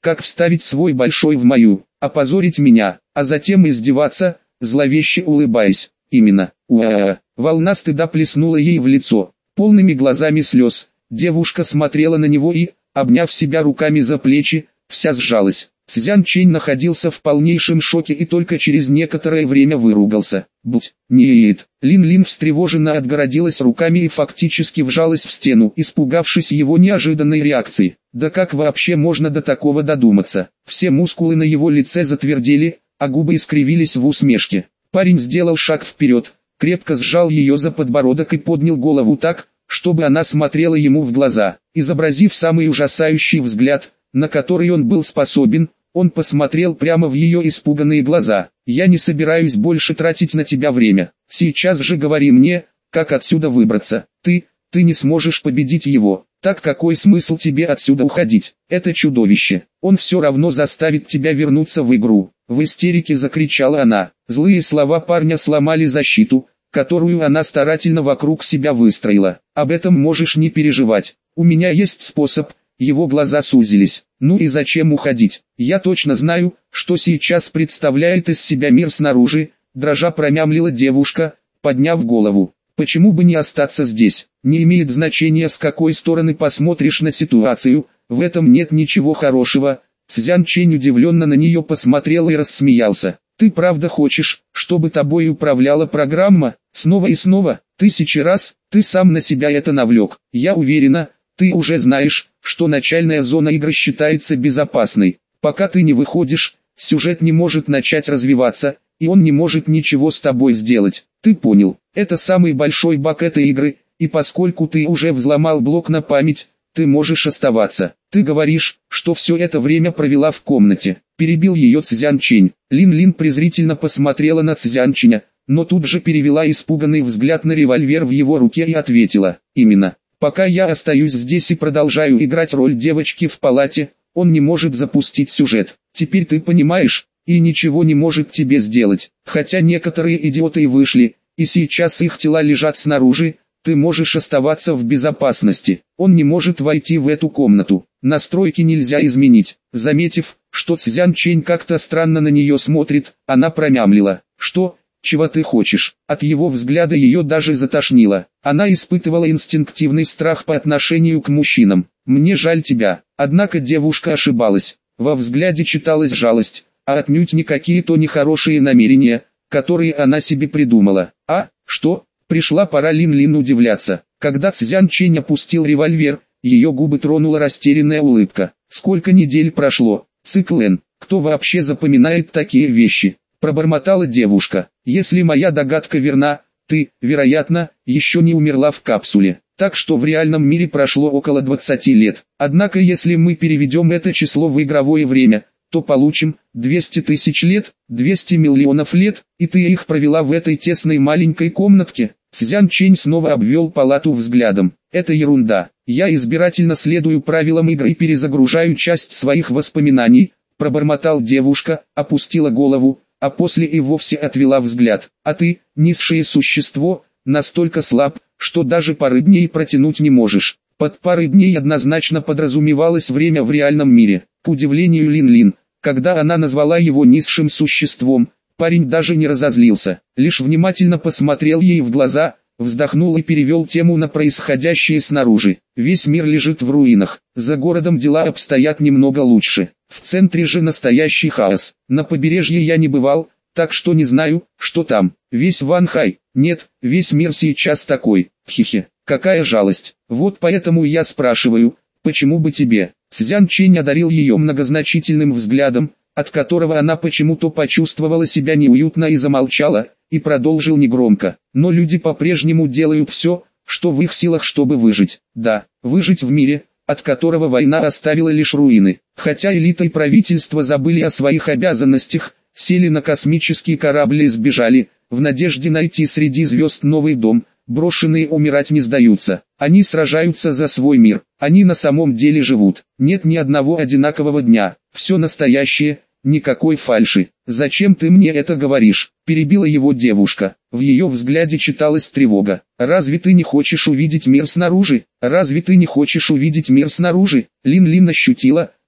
как вставить свой большой в мою, опозорить меня, а затем издеваться, зловеще улыбаясь. Именно. Уа. Волна стыда плеснула ей в лицо. Полными глазами слез, девушка смотрела на него и, обняв себя руками за плечи, вся сжалась. Цзян Чэнь находился в полнейшем шоке и только через некоторое время выругался. «Будь, нет!» Лин-Лин встревоженно отгородилась руками и фактически вжалась в стену, испугавшись его неожиданной реакции. Да как вообще можно до такого додуматься? Все мускулы на его лице затвердели, а губы искривились в усмешке. Парень сделал шаг вперед, крепко сжал ее за подбородок и поднял голову так, чтобы она смотрела ему в глаза. Изобразив самый ужасающий взгляд, на который он был способен, он посмотрел прямо в ее испуганные глаза. «Я не собираюсь больше тратить на тебя время. Сейчас же говори мне, как отсюда выбраться. Ты, ты не сможешь победить его. Так какой смысл тебе отсюда уходить? Это чудовище. Он все равно заставит тебя вернуться в игру». В истерике закричала она. Злые слова парня сломали защиту, которую она старательно вокруг себя выстроила. «Об этом можешь не переживать. У меня есть способ». Его глаза сузились. «Ну и зачем уходить? Я точно знаю, что сейчас представляет из себя мир снаружи», дрожа промямлила девушка, подняв голову. «Почему бы не остаться здесь? Не имеет значения, с какой стороны посмотришь на ситуацию, в этом нет ничего хорошего». Цзян Чэнь удивленно на нее посмотрел и рассмеялся. «Ты правда хочешь, чтобы тобой управляла программа? Снова и снова, тысячи раз, ты сам на себя это навлек. Я уверена, ты уже знаешь, что начальная зона игры считается безопасной. Пока ты не выходишь, сюжет не может начать развиваться, и он не может ничего с тобой сделать. Ты понял, это самый большой баг этой игры, и поскольку ты уже взломал блок на память, ты можешь оставаться. Ты говоришь, что все это время провела в комнате». Перебил ее Цзян Чэнь. Лин-Лин презрительно посмотрела на Цзян Чэня, но тут же перевела испуганный взгляд на револьвер в его руке и ответила: «Именно. Пока я остаюсь здесь и продолжаю играть роль девочки в палате, он не может запустить сюжет. Теперь ты понимаешь, и ничего не может тебе сделать. Хотя некоторые идиоты и вышли, и сейчас их тела лежат снаружи, ты можешь оставаться в безопасности. Он не может войти в эту комнату. Настройки нельзя изменить». Заметив, что Цзян Чэнь как-то странно на нее смотрит, она промямлила: «Что? Чего ты хочешь?» От его взгляда ее даже затошнило. Она испытывала инстинктивный страх по отношению к мужчинам. «Мне жаль тебя». Однако девушка ошибалась. Во взгляде читалась жалость, а отнюдь не какие-то нехорошие намерения, которые она себе придумала. «А, что?» Пришла пора Лин-Лин удивляться. Когда Цзян Чэнь опустил револьвер, ее губы тронула растерянная улыбка. «Сколько недель прошло? Цикл Н. Кто вообще запоминает такие вещи?» Пробормотала девушка. «Если моя догадка верна, ты, вероятно, еще не умерла в капсуле. Так что в реальном мире прошло около двадцати лет. Однако если мы переведем это число в игровое время, то получим двести тысяч лет, двести миллионов лет, и ты их провела в этой тесной маленькой комнатке». Цзян Чэнь снова обвел палату взглядом. «Это ерунда. Я избирательно следую правилам игры и перезагружаю часть своих воспоминаний», пробормотал девушка, опустила голову, а после и вовсе отвела взгляд. «А ты, низшее существо, настолько слаб, что даже пары дней протянуть не можешь». Под парой дней однозначно подразумевалось время в реальном мире. К удивлению Лин-Лин, когда она назвала его низшим существом, парень даже не разозлился, лишь внимательно посмотрел ей в глаза, вздохнул и перевел тему на происходящее снаружи. Весь мир лежит в руинах, за городом дела обстоят немного лучше. В центре же настоящий хаос. На побережье я не бывал, так что не знаю, что там. Весь Ванхай, нет, весь мир сейчас такой. Хихи, какая жалость. Вот поэтому я спрашиваю, почему бы тебе? Цзян Чэнь одарил ее многозначительным взглядом, от которого она почему-то почувствовала себя неуютно и замолчала, и продолжил негромко. «Но люди по-прежнему делают все, что в их силах, чтобы выжить. Да, выжить в мире, от которого война оставила лишь руины. Хотя элита и правительство забыли о своих обязанностях, сели на космический корабль и сбежали, в надежде найти среди звезд новый дом. Брошенные умирать не сдаются. Они сражаются за свой мир. Они на самом деле живут. Нет ни одного одинакового дня. Все настоящее, никакой фальши. Зачем ты мне это говоришь?» Перебила его девушка. В ее взгляде читалась тревога. «Разве ты не хочешь увидеть мир снаружи? Разве ты не хочешь увидеть мир снаружи?» Лин-Лин ощутила,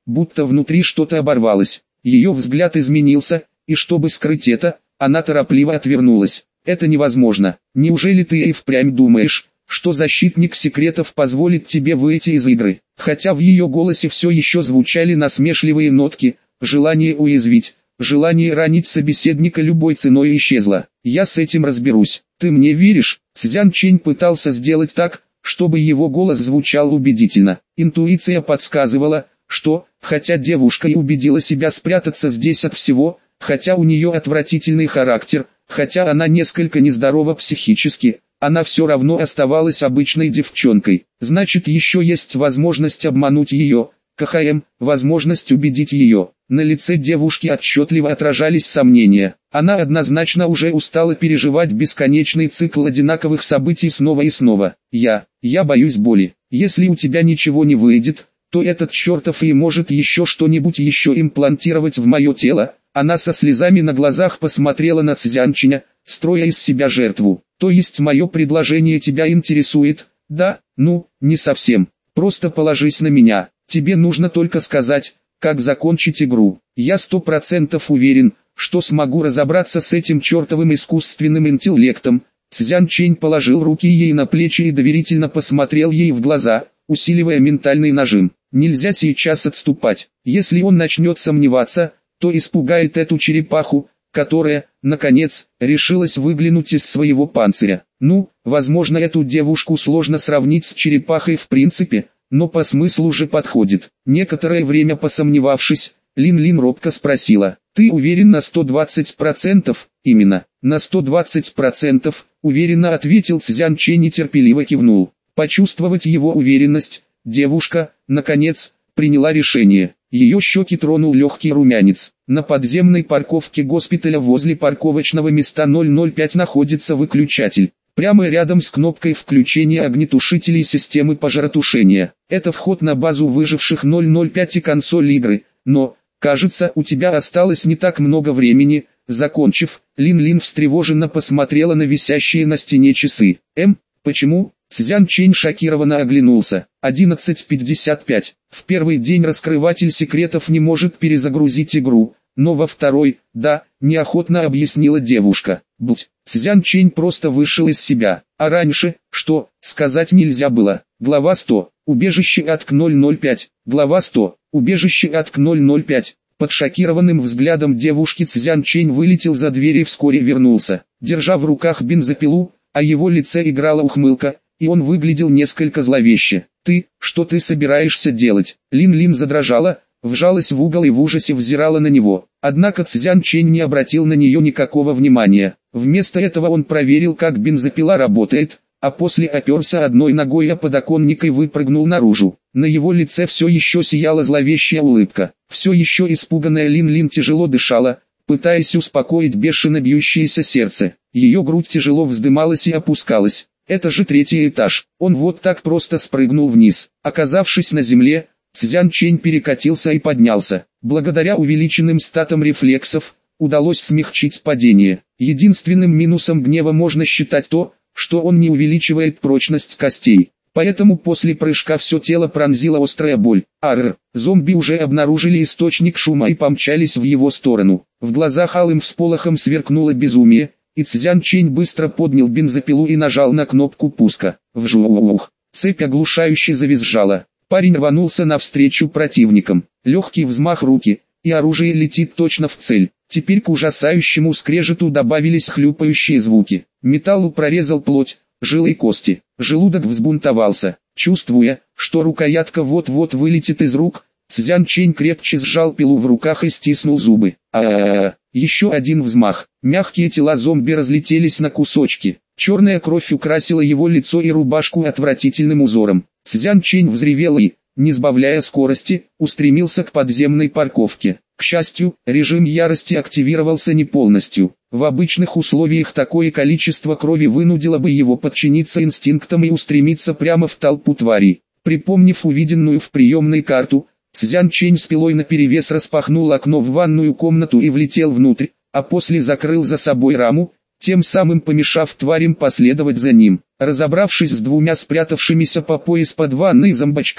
будто внутри что-то оборвалось. Ее взгляд изменился, и чтобы скрыть это, она торопливо отвернулась. «Это невозможно. Неужели ты и впрямь думаешь, что защитник секретов позволит тебе выйти из игры?» Хотя в ее голосе все еще звучали насмешливые нотки, желание уязвить, желание ранить собеседника любой ценой исчезло. «Я с этим разберусь. Ты мне веришь?» Цзян Чэнь пытался сделать так, чтобы его голос звучал убедительно. Интуиция подсказывала, что, хотя девушка и убедила себя спрятаться здесь от всего, хотя у нее отвратительный характер, хотя она несколько нездорова психически, она все равно оставалась обычной девчонкой. Значит, еще есть возможность обмануть ее, КХМ, возможность убедить ее. На лице девушки отчетливо отражались сомнения. Она однозначно уже устала переживать бесконечный цикл одинаковых событий снова и снова. «Я, я боюсь боли. Если у тебя ничего не выйдет, то этот чертов и может еще что-нибудь еще имплантировать в мое тело». Она со слезами на глазах посмотрела на Цзянчиня, строя из себя жертву. «То есть мое предложение тебя интересует?» «Да, ну, не совсем. Просто положись на меня. Тебе нужно только сказать, как закончить игру. Я сто процентов уверен, что смогу разобраться с этим чертовым искусственным интеллектом». Цзян Чэнь положил руки ей на плечи и доверительно посмотрел ей в глаза, усиливая ментальный нажим. Нельзя сейчас отступать. Если он начнет сомневаться, то испугает эту черепаху, которая, наконец, решилась выглянуть из своего панциря. Ну, возможно, эту девушку сложно сравнить с черепахой в принципе, но по смыслу же подходит. Некоторое время посомневавшись, Лин-Лин робко спросила: «Ты уверен на сто двадцать процентов?» «Именно, на сто двадцать процентов», уверенно ответил Цзян Чэнь и терпеливо кивнул. Почувствовать его уверенность, девушка, наконец, приняла решение. Ее щеки тронул легкий румянец. На подземной парковке госпиталя возле парковочного места ноль ноль пять находится выключатель. Прямо рядом с кнопкой включения огнетушителей системы пожаротушения. Это вход на базу выживших ноль ноль пять и консоль игры. Но, кажется, у тебя осталось не так много времени. Закончив, Лин-Лин встревоженно посмотрела на висящие на стене часы. «Эм, почему?» Цзян Чэнь шокированно оглянулся. одиннадцать пятьдесят пять. В первый день раскрыватель секретов не может перезагрузить игру, но во второй, да, неохотно объяснила девушка. Будь, Цзян Чэнь просто вышел из себя. А раньше, что, сказать нельзя было. Глава сто. Убежище от ноль ноль пять. Глава сто. Убежище от ноль ноль пять. Под шокированным взглядом девушки Цзян Чэнь вылетел за дверь и вскоре вернулся. Держа в руках бензопилу, а его лице играла ухмылка, и он выглядел несколько зловеще. «Ты, что ты собираешься делать?» Лин-Лин задрожала, вжалась в угол и в ужасе взирала на него. Однако Цзян Чэнь не обратил на нее никакого внимания. Вместо этого он проверил, как бензопила работает, а после оперся одной ногой о подоконник и выпрыгнул наружу. На его лице все еще сияла зловещая улыбка. Все еще испуганная Лин-Лин тяжело дышала, пытаясь успокоить бешено бьющееся сердце. Ее грудь тяжело вздымалась и опускалась. Это же третий этаж. Он вот так просто спрыгнул вниз. Оказавшись на земле, Цзян Чэнь перекатился и поднялся. Благодаря увеличенным статам рефлексов, удалось смягчить падение. Единственным минусом гнева можно считать то, что он не увеличивает прочность костей. Поэтому после прыжка все тело пронзила острая боль. Арр, зомби уже обнаружили источник шума и помчались в его сторону. В глазах алым всполохом сверкнуло безумие, и Цзян Чэнь быстро поднял бензопилу и нажал на кнопку пуска. Вжух! Цепь оглушающе завизжала. Парень рванулся навстречу противникам. Легкий взмах руки, и оружие летит точно в цель. Теперь к ужасающему скрежету добавились хлюпающие звуки. Металл прорезал плоть, жилы и кости. Желудок взбунтовался. Чувствуя, что рукоятка вот-вот вылетит из рук, Цзян Чэнь крепче сжал пилу в руках и стиснул зубы. А-а-а! Еще один взмах. Мягкие тела зомби разлетелись на кусочки. Черная кровь украсила его лицо и рубашку отвратительным узором. Цзян Чэнь взревел и, не сбавляя скорости, устремился к подземной парковке. К счастью, режим ярости активировался не полностью. В обычных условиях такое количество крови вынудило бы его подчиниться инстинктам и устремиться прямо в толпу тварей. Припомнив увиденную в приемной карту, Цзян Чэнь с пилой наперевес распахнул окно в ванную комнату и влетел внутрь, а после закрыл за собой раму, тем самым помешав тварям последовать за ним. Разобравшись с двумя спрятавшимися по пояс под ванной зомбачками,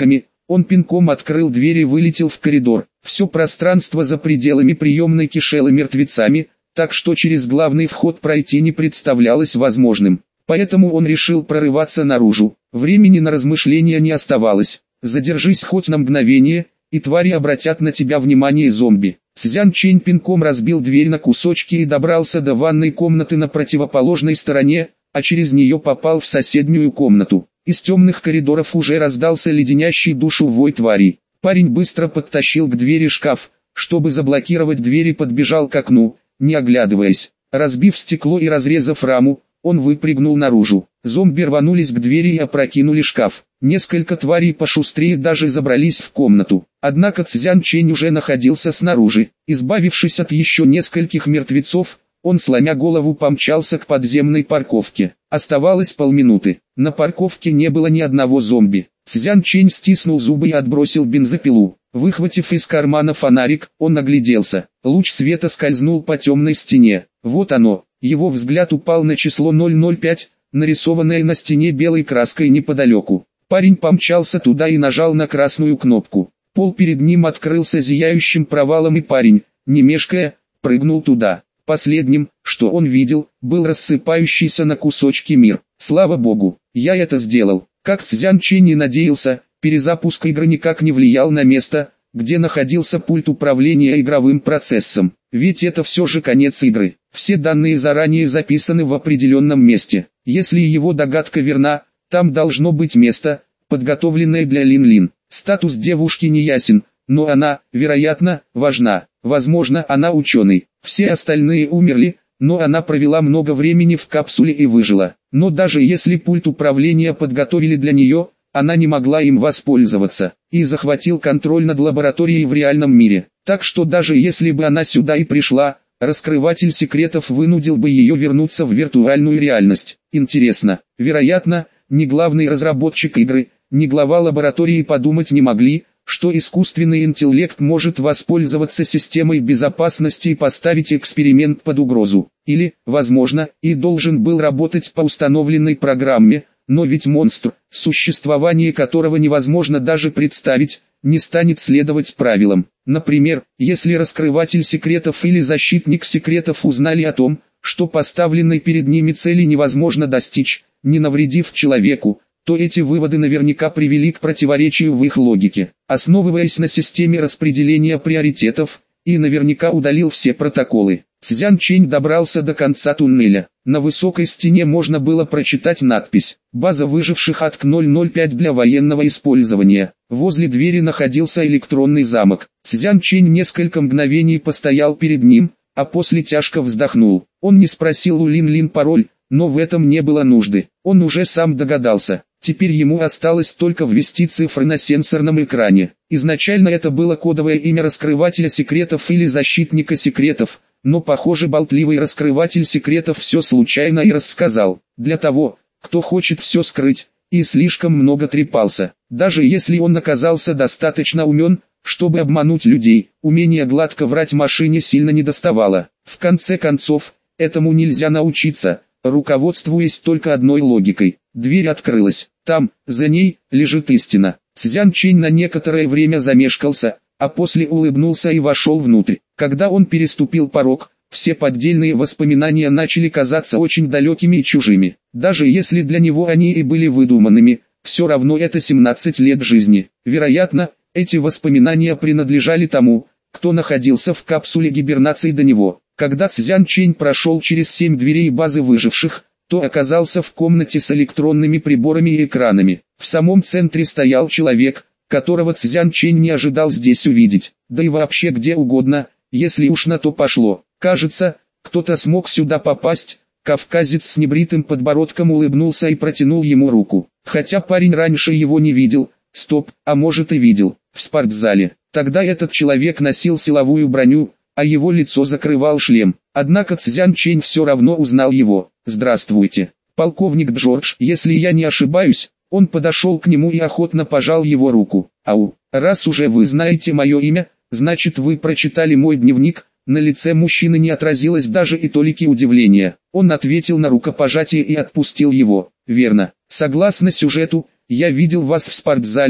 Он пинком открыл дверь и вылетел в коридор. Все пространство за пределами приемной кишело мертвецами, так что через главный вход пройти не представлялось возможным. Поэтому он решил прорываться наружу. Времени на размышления не оставалось. Задержись хоть на мгновение, и твари обратят на тебя внимание зомби. Цзян Чэнь пинком разбил дверь на кусочки и добрался до ванной комнаты на противоположной стороне, а через нее попал в соседнюю комнату. Из темных коридоров уже раздался леденящий душу вой тварей. Парень быстро подтащил к двери шкаф, чтобы заблокировать дверь, и подбежал к окну, не оглядываясь. Разбив стекло и разрезав раму, он выпрыгнул наружу. Зомби рванулись к двери и опрокинули шкаф. Несколько тварей пошустрее даже забрались в комнату. Однако Цзян Чэнь уже находился снаружи. Избавившись от еще нескольких мертвецов, он, сломя голову, помчался к подземной парковке. Оставалось полминуты. На парковке не было ни одного зомби. Цзян Чэнь стиснул зубы и отбросил бензопилу. Выхватив из кармана фонарик, он огляделся. Луч света скользнул по темной стене. Вот оно. Его взгляд упал на число ноль ноль пять, нарисованное на стене белой краской неподалеку. Парень помчался туда и нажал на красную кнопку. Пол перед ним открылся зияющим провалом, и парень, не мешкая, прыгнул туда. Последним, что он видел, был рассыпающийся на кусочки мир. Слава богу, я это сделал. Как Цзян Чэнь и надеялся, перезапуск игры никак не влиял на место, где находился пульт управления игровым процессом. Ведь это все же конец игры. Все данные заранее записаны в определенном месте. Если его догадка верна, там должно быть место, подготовленное для Лин-Лин. Статус девушки не ясен, но она, вероятно, важна. Возможно, она ученый. Все остальные умерли, но она провела много времени в капсуле и выжила. Но даже если пульт управления подготовили для нее, она не могла им воспользоваться, и захватил контроль над лабораторией в реальном мире. Так что даже если бы она сюда и пришла, раскрыватель секретов вынудил бы ее вернуться в виртуальную реальность. Интересно, вероятно, ни главный разработчик игры, ни глава лаборатории подумать не могли, что искусственный интеллект может воспользоваться системой безопасности и поставить эксперимент под угрозу. Или, возможно, и должен был работать по установленной программе, но ведь монстр, существование которого невозможно даже представить, не станет следовать правилам. Например, если раскрыватель секретов или защитник секретов узнали о том, что поставленной перед ними цели невозможно достичь, не навредив человеку, то эти выводы наверняка привели к противоречию в их логике. Основываясь на системе распределения приоритетов, и наверняка удалил все протоколы. Цзян Чэнь добрался до конца туннеля. На высокой стене можно было прочитать надпись «База выживших от ноль ноль пять для военного использования». Возле двери находился электронный замок. Цзян Чэнь несколько мгновений постоял перед ним, а после тяжко вздохнул. Он не спросил у Лин-Лин пароль, но в этом не было нужды. Он уже сам догадался. Теперь ему осталось только ввести цифры на сенсорном экране. Изначально это было кодовое имя раскрывателя секретов или защитника секретов, но похоже болтливый раскрыватель секретов все случайно и рассказал. Для того, кто хочет все скрыть, и слишком много трепался. Даже если он оказался достаточно умен, чтобы обмануть людей, умение гладко врать машине сильно недоставало. В конце концов, этому нельзя научиться, руководствуясь только одной логикой. Дверь открылась. Там, за ней, лежит истина. Цзян Чэнь на некоторое время замешкался, а после улыбнулся и вошел внутрь. Когда он переступил порог, все поддельные воспоминания начали казаться очень далекими и чужими. Даже если для него они и были выдуманными, все равно это семнадцать лет жизни. Вероятно, эти воспоминания принадлежали тому, кто находился в капсуле гибернации до него. Когда Цзян Чэнь прошел через семь дверей базы выживших, то оказался в комнате с электронными приборами и экранами. В самом центре стоял человек, которого Цзян Чэнь не ожидал здесь увидеть, да и вообще где угодно, если уж на то пошло. Кажется, кто-то смог сюда попасть. Кавказец с небритым подбородком улыбнулся и протянул ему руку. Хотя парень раньше его не видел, стоп, а может и видел, в спортзале. Тогда этот человек носил силовую броню, а его лицо закрывал шлем. Однако Цзян Чэнь все равно узнал его. «Здравствуйте, полковник Джордж, если я не ошибаюсь». Он подошел к нему и охотно пожал его руку. «Ау, раз уже вы знаете мое имя, значит вы прочитали мой дневник». На лице мужчины не отразилось даже и толики удивления. Он ответил на рукопожатие и отпустил его. «Верно. Согласно сюжету, я видел вас в спортзале.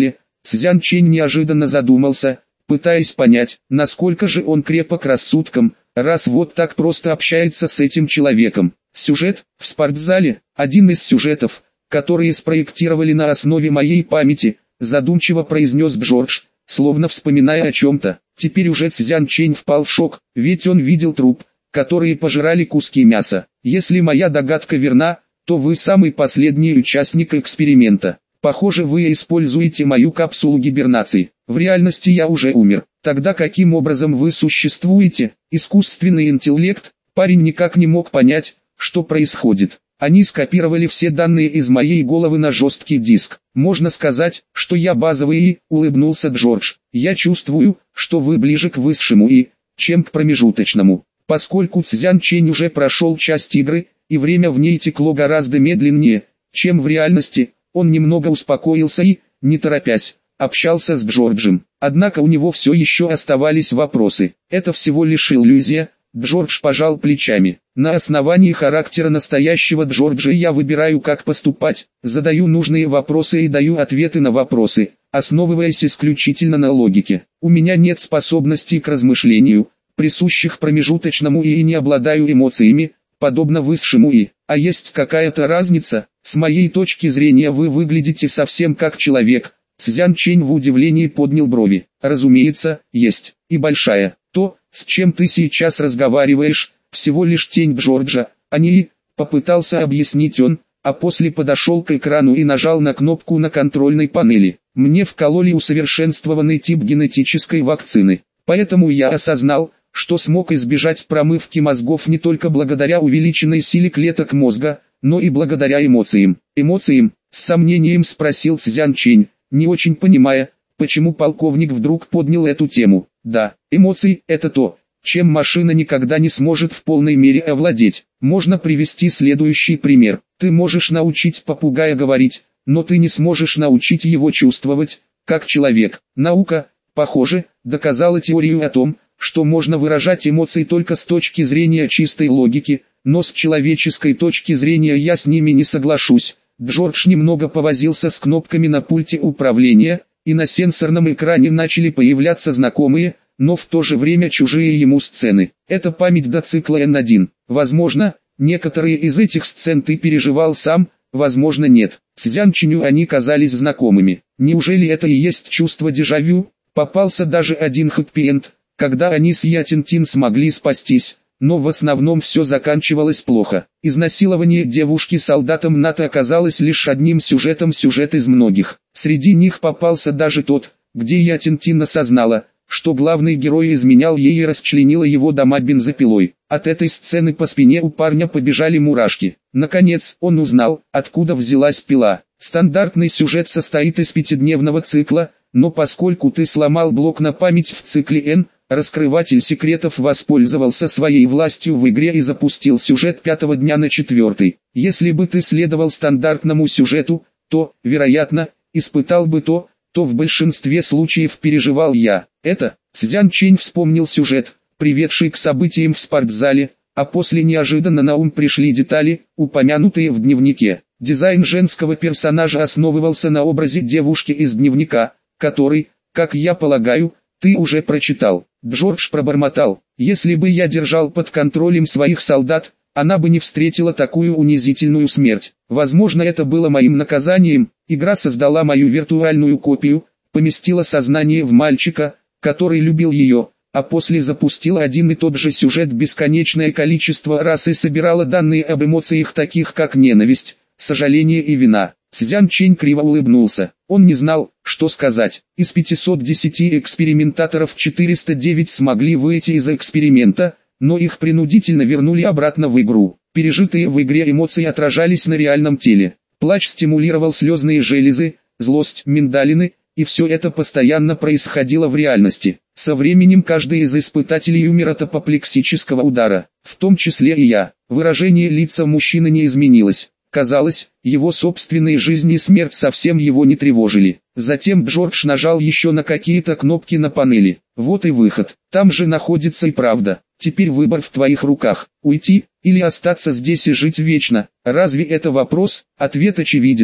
Цзян Чэнь неожиданно задумался, пытаясь понять, насколько же он крепок рассудком, раз вот так просто общается с этим человеком. Сюжет в спортзале – один из сюжетов, которые спроектировали на основе моей памяти, задумчиво произнес Джордж, словно вспоминая о чем-то. Теперь уже Цзян Чэнь впал в шок, ведь он видел труп, которые пожирали куски мяса. Если моя догадка верна, то вы самый последний участник эксперимента. Похоже, вы используете мою капсулу гибернации. В реальности я уже умер. Тогда каким образом вы существуете? Искусственный интеллект? Парень никак не мог понять, что происходит. Они скопировали все данные из моей головы на жесткий диск. Можно сказать, что я базовый И, улыбнулся Джордж. Я чувствую, что вы ближе к высшему И, чем к промежуточному. Поскольку Цзян Чэнь уже прошел часть игры, и время в ней текло гораздо медленнее, чем в реальности, он немного успокоился и, не торопясь, общался с Джорджем. Однако у него все еще оставались вопросы. Это всего лишь иллюзия. Джордж пожал плечами. На основании характера настоящего Джорджа я выбираю, как поступать, задаю нужные вопросы и даю ответы на вопросы, основываясь исключительно на логике. У меня нет способностей к размышлению, присущих промежуточному И, и не обладаю эмоциями, подобно высшему И. А есть какая-то разница? С моей точки зрения вы выглядите совсем как человек. Цзян Чэнь в удивлении поднял брови. Разумеется, есть, и большая. То, с чем ты сейчас разговариваешь, всего лишь тень Джорджа, а не И, попытался объяснить он, а после подошел к экрану и нажал на кнопку на контрольной панели. Мне вкололи усовершенствованный тип генетической вакцины, поэтому я осознал, что смог избежать промывки мозгов не только благодаря увеличенной силе клеток мозга, но и благодаря эмоциям. Эмоциям? С сомнением спросил Цзян Чэнь, не очень понимая, почему полковник вдруг поднял эту тему. Да, эмоции – это то, чем машина никогда не сможет в полной мере овладеть. Можно привести следующий пример. Ты можешь научить попугая говорить, но ты не сможешь научить его чувствовать, как человек. Наука, похоже, доказала теорию о том, что можно выражать эмоции только с точки зрения чистой логики, но с человеческой точки зрения я с ними не соглашусь. Джордж немного повозился с кнопками на пульте управления, и на сенсорном экране начали появляться знакомые, но в то же время чужие ему сцены. Это память до цикла Н один. Возможно, некоторые из этих сцен ты переживал сам, возможно нет. Цзян Чэню они казались знакомыми. Неужели это и есть чувство дежавю? Попался даже один хэппи-энд, когда они с Ятинтин смогли спастись, но в основном все заканчивалось плохо. Изнасилование девушки солдатом НАТО оказалось лишь одним сюжетом сюжет из многих. Среди них попался даже тот, где Ятинтин осознала, что главный герой изменял ей и расчленила его дома бензопилой. От этой сцены по спине у парня побежали мурашки. Наконец, он узнал, откуда взялась пила. Стандартный сюжет состоит из пятидневного цикла, но поскольку ты сломал блок на память в цикле N, раскрыватель секретов воспользовался своей властью в игре и запустил сюжет пятого дня на четвертый. Если бы ты следовал стандартному сюжету, то, вероятно, испытал бы то, то в большинстве случаев переживал я. Это, Цзян Чэнь вспомнил сюжет, приведший к событиям в спортзале, а после неожиданно на ум пришли детали, упомянутые в дневнике. Дизайн женского персонажа основывался на образе девушки из дневника, который, как я полагаю, ты уже прочитал. Джордж пробормотал: если бы я держал под контролем своих солдат, она бы не встретила такую унизительную смерть. Возможно, это было моим наказанием. Игра создала мою виртуальную копию, поместила сознание в мальчика, который любил ее, а после запустила один и тот же сюжет бесконечное количество раз и собирала данные об эмоциях таких как ненависть, сожаление и вина. Цзян Чэнь криво улыбнулся. Он не знал, что сказать. Из пятисот десяти экспериментаторов четыреста девять смогли выйти из эксперимента, но их принудительно вернули обратно в игру. Пережитые в игре эмоции отражались на реальном теле. Плач стимулировал слезные железы, злость – миндалины, и все это постоянно происходило в реальности. Со временем каждый из испытателей умер от апоплексического удара, в том числе и я. Выражение лица мужчины не изменилось. Казалось, его собственные жизнь и смерть совсем его не тревожили. Затем Джордж нажал еще на какие-то кнопки на панели. Вот и выход. Там же находится и правда. Теперь выбор в твоих руках. Уйти, или остаться здесь и жить вечно. Разве это вопрос? Ответ очевиден.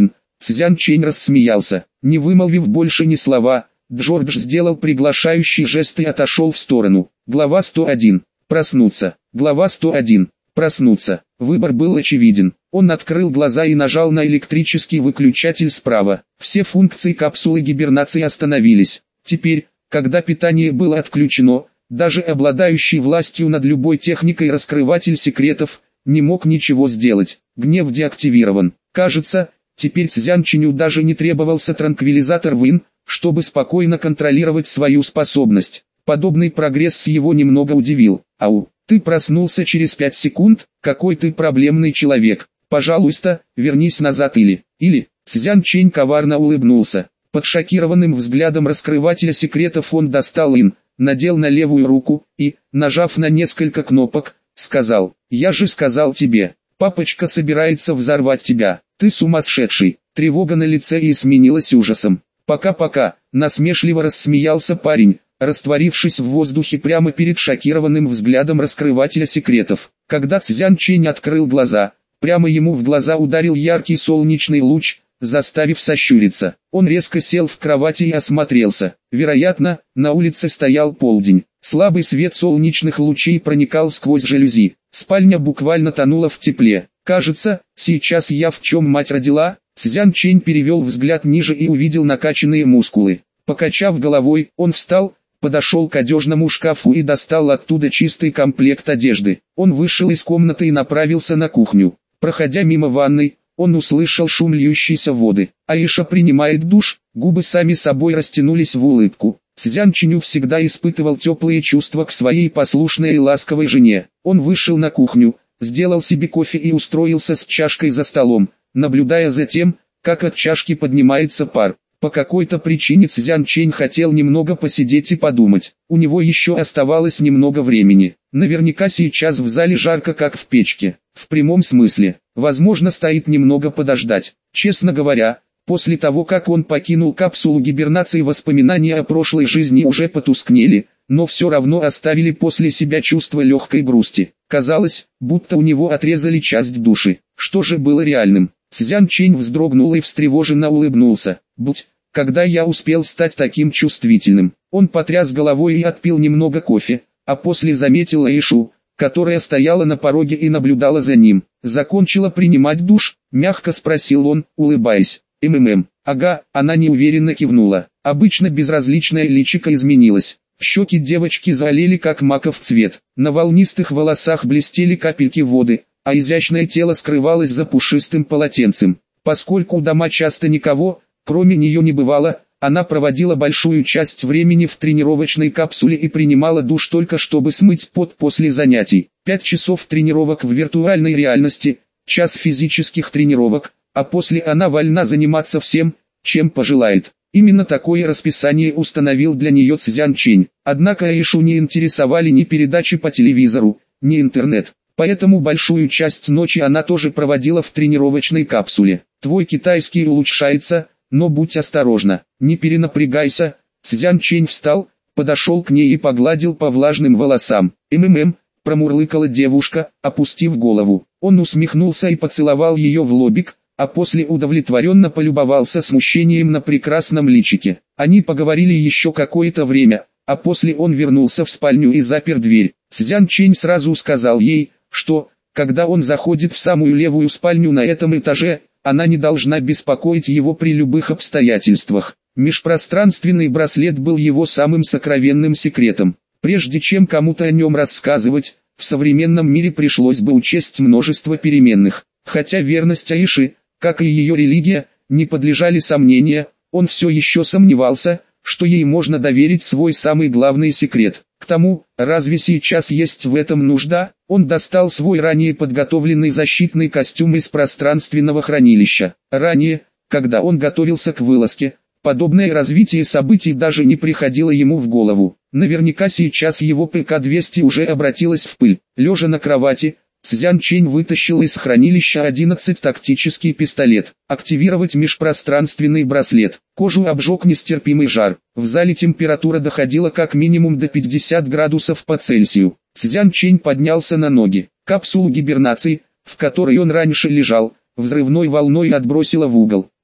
Цзян Чэнь рассмеялся. Не вымолвив больше ни слова, Джордж сделал приглашающий жест и отошел в сторону. Глава сто один. Проснуться. Глава сто один. Проснуться. Выбор был очевиден. Он открыл глаза и нажал на электрический выключатель справа. Все функции капсулы гибернации остановились. Теперь, когда питание было отключено, даже обладающий властью над любой техникой раскрыватель секретов не мог ничего сделать. Гнев деактивирован. Кажется, теперь Цзян Чэню даже не требовался транквилизатор Вин, чтобы спокойно контролировать свою способность. Подобный прогресс его немного удивил. «Ау, ты проснулся через пять секунд? Какой ты проблемный человек. Пожалуйста, вернись назад или...» Или... Цзян Чэнь коварно улыбнулся. Под шокированным взглядом раскрывателя секретов он достал ин, надел на левую руку и, нажав на несколько кнопок, сказал: «Я же сказал тебе, папочка собирается взорвать тебя. Ты сумасшедший». Тревога на лице и сменилась ужасом. «Пока-пока», насмешливо рассмеялся парень, растворившись в воздухе прямо перед шокированным взглядом раскрывателя секретов. Когда Цзян Чэнь открыл глаза, прямо ему в глаза ударил яркий солнечный луч, заставив сощуриться. Он резко сел в кровати и осмотрелся. Вероятно, на улице стоял полдень. Слабый свет солнечных лучей проникал сквозь жалюзи. Спальня буквально тонула в тепле. «Кажется, сейчас я в чем мать родила?» Цзян Чэнь перевел взгляд ниже и увидел накачанные мускулы. Покачав головой, он встал, подошел к одежному шкафу и достал оттуда чистый комплект одежды. Он вышел из комнаты и направился на кухню. Проходя мимо ванной, он услышал шум льющейся воды. Аиша принимает душ, губы сами собой растянулись в улыбку. Цзян Чэню всегда испытывал теплые чувства к своей послушной и ласковой жене. Он вышел на кухню, сделал себе кофе и устроился с чашкой за столом, наблюдая за тем, как от чашки поднимается пар. По какой-то причине Цзян Чэнь хотел немного посидеть и подумать. У него еще оставалось немного времени. Наверняка сейчас в зале жарко как в печке. В прямом смысле. Возможно, стоит немного подождать. Честно говоря, после того как он покинул капсулу гибернации, воспоминания о прошлой жизни уже потускнели, но все равно оставили после себя чувство легкой грусти. Казалось, будто у него отрезали часть души. Что же было реальным? Цзян Чэнь вздрогнул и встревоженно улыбнулся. «Будь, когда я успел стать таким чувствительным?» Он потряс головой и отпил немного кофе, а после заметил Аишу, которая стояла на пороге и наблюдала за ним. «Закончила принимать душ?» – мягко спросил он, улыбаясь. «МММ, ага», она неуверенно кивнула. Обычно безразличное личико изменилось. Щеки девочки залили как маков цвет. На волнистых волосах блестели капельки воды, а изящное тело скрывалось за пушистым полотенцем. Поскольку дома часто никого, кроме нее, не бывало, она проводила большую часть времени в тренировочной капсуле и принимала душ только чтобы смыть пот после занятий. Пять часов тренировок в виртуальной реальности, час физических тренировок, а после она вольна заниматься всем, чем пожелает. Именно такое расписание установил для нее Цзян Чэнь. Однако Аишу не интересовали ни передачи по телевизору, ни интернет. Поэтому большую часть ночи она тоже проводила в тренировочной капсуле. «Твой китайский улучшается, но будь осторожна, не перенапрягайся». Цзян Чэнь встал, подошел к ней и погладил по влажным волосам. «МММ», промурлыкала девушка, опустив голову. Он усмехнулся и поцеловал ее в лобик, а после удовлетворенно полюбовался смущением на прекрасном личике. Они поговорили еще какое-то время, а после он вернулся в спальню и запер дверь. Цзян Чэнь сразу сказал ей, что, когда он заходит в самую левую спальню на этом этаже, она не должна беспокоить его при любых обстоятельствах. Межпространственный браслет был его самым сокровенным секретом. Прежде чем кому-то о нем рассказывать, в современном мире пришлось бы учесть множество переменных. Хотя верность Аиши, как и ее религия, не подлежали сомнения, он все еще сомневался, что ей можно доверить свой самый главный секрет. К тому, разве сейчас есть в этом нужда? Он достал свой ранее подготовленный защитный костюм из пространственного хранилища. Ранее, когда он готовился к вылазке, подобное развитие событий даже не приходило ему в голову. Наверняка сейчас его пэ ка двести уже обратилась в пыль. Лежа на кровати, Цзян Чэнь вытащил из хранилища одиннадцать тактический пистолет. Активировать межпространственный браслет. Кожу обжег нестерпимый жар. В зале температура доходила как минимум до пятидесяти градусов по Цельсию. Цзян Чэнь поднялся на ноги. Капсулу гибернации, в которой он раньше лежал, взрывной волной отбросило в угол.